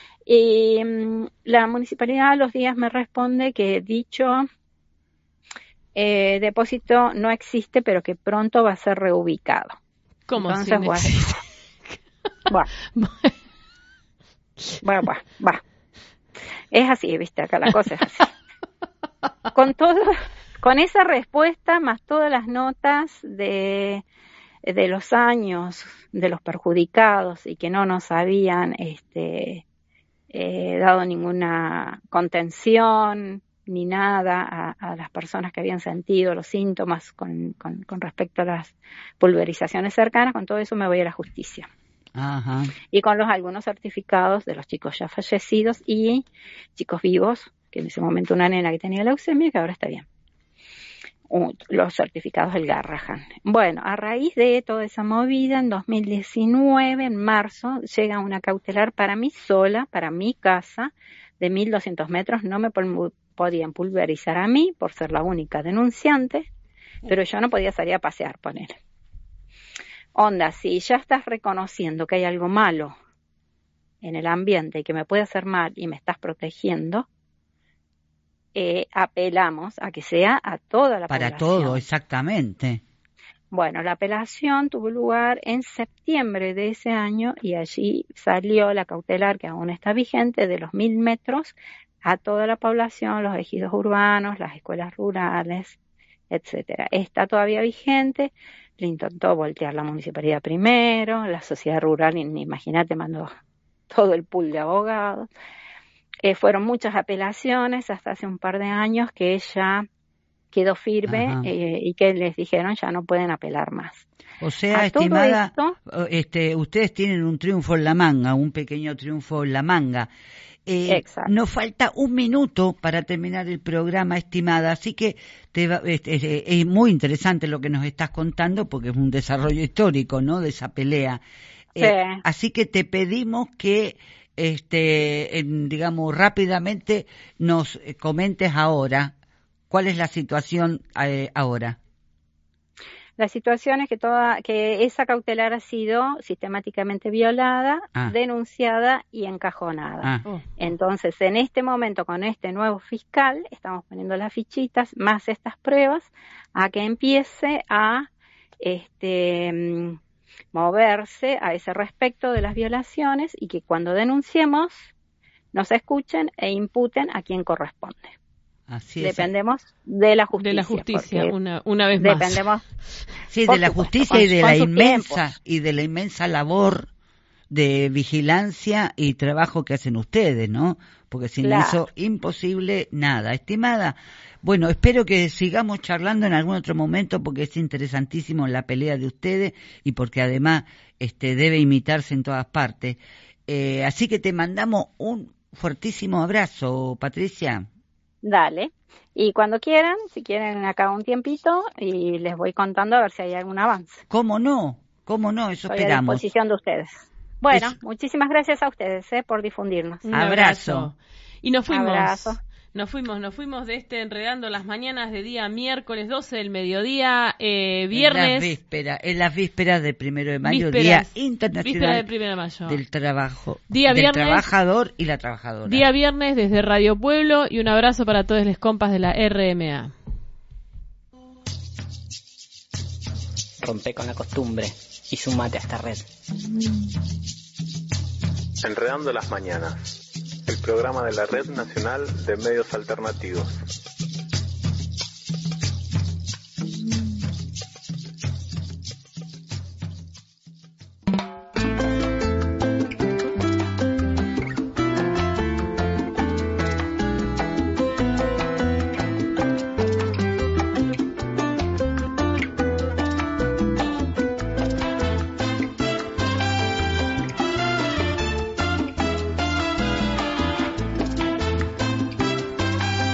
Y um, la municipalidad a los días me responde que dicho eh, depósito no existe, pero que pronto va a ser reubicado. ¿Cómo Entonces, si no bueno, bueno, bueno, bueno, bueno. Es así, viste, acá la cosa es así. con todo, con esa respuesta, más todas las notas de, de los años de los perjudicados y que no nos habían este, eh, dado ninguna contención ni nada a, a las personas que habían sentido los síntomas con, con, con respecto a las pulverizaciones cercanas, con todo eso me voy a la justicia. Ajá. Y con los algunos certificados de los chicos ya fallecidos y chicos vivos, que en ese momento una nena que tenía leucemia, que ahora está bien. Uh, los certificados del Garrahan. Bueno, a raíz de toda esa movida, en dos mil diecinueve, en marzo, llega una cautelar para mí sola, para mi casa, de mil doscientos metros. No me pol- podían pulverizar a mí por ser la única denunciante, pero yo no podía salir a pasear, poner. Onda, si ya estás reconociendo que hay algo malo en el ambiente y que me puede hacer mal y me estás protegiendo, eh, apelamos a que sea a toda la Para población. todo, exactamente. Bueno, la apelación tuvo lugar en septiembre de ese año y allí salió la cautelar que aún está vigente de los mil metros a toda la población, los ejidos urbanos, las escuelas rurales, etcétera. Está todavía vigente. Le intentó voltear la municipalidad primero, la sociedad rural, imagínate, mandó todo el pool de abogados. Eh, fueron muchas apelaciones hasta hace un par de años que ella quedó firme eh, y que les dijeron ya no pueden apelar más. O sea, a estimada, esto, este, ustedes tienen un triunfo en la manga, un pequeño triunfo en la manga. Eh, nos falta un minuto para terminar el programa, estimada, así que te va, es, es, es muy interesante lo que nos estás contando porque es un desarrollo histórico, ¿no?, de esa pelea. Sí. Eh, así que te pedimos que, este, en, digamos, rápidamente nos comentes ahora cuál es la situación eh, ahora. La situación es que toda que esa cautelar ha sido sistemáticamente violada, ah. denunciada y encajonada. Ah. Oh. Entonces, en este momento, con este nuevo fiscal, estamos poniendo las fichitas más estas pruebas a que empiece a este, moverse a ese respecto de las violaciones y que cuando denunciemos nos escuchen e imputen a quien corresponde. Así es. Dependemos de la justicia. De la justicia, una, una vez más. Dependemos. Sí, de la justicia y de la inmensa y de la inmensa labor de vigilancia y trabajo que hacen ustedes, ¿no? Porque sin claro. eso imposible nada. Estimada, bueno, espero que sigamos charlando en algún otro momento porque es interesantísimo la pelea de ustedes y porque además este debe imitarse en todas partes. Eh, así que te mandamos un fuertísimo abrazo, Patricia. Dale. Y cuando quieran, si quieren acá un tiempito, y les voy contando a ver si hay algún avance. ¿Cómo no? ¿Cómo no? Eso Estoy esperamos. a disposición de ustedes. Bueno, es... muchísimas gracias a ustedes eh, por difundirnos. Un abrazo. abrazo. Y nos fuimos. Abrazo. Nos fuimos, nos fuimos de este Enredando las Mañanas de día miércoles doce del mediodía, eh, viernes. En las vísperas, en las vísperas del primero de mayo, vísperas, Día Internacional víspera del primero de mayo. del Trabajo, día del viernes, trabajador y la trabajadora. Día viernes desde Radio Pueblo y un abrazo para todos los compas de la R M A. Rompe con la costumbre y sumate a esta red. Enredando las Mañanas, el programa de la Red Nacional de Medios Alternativos.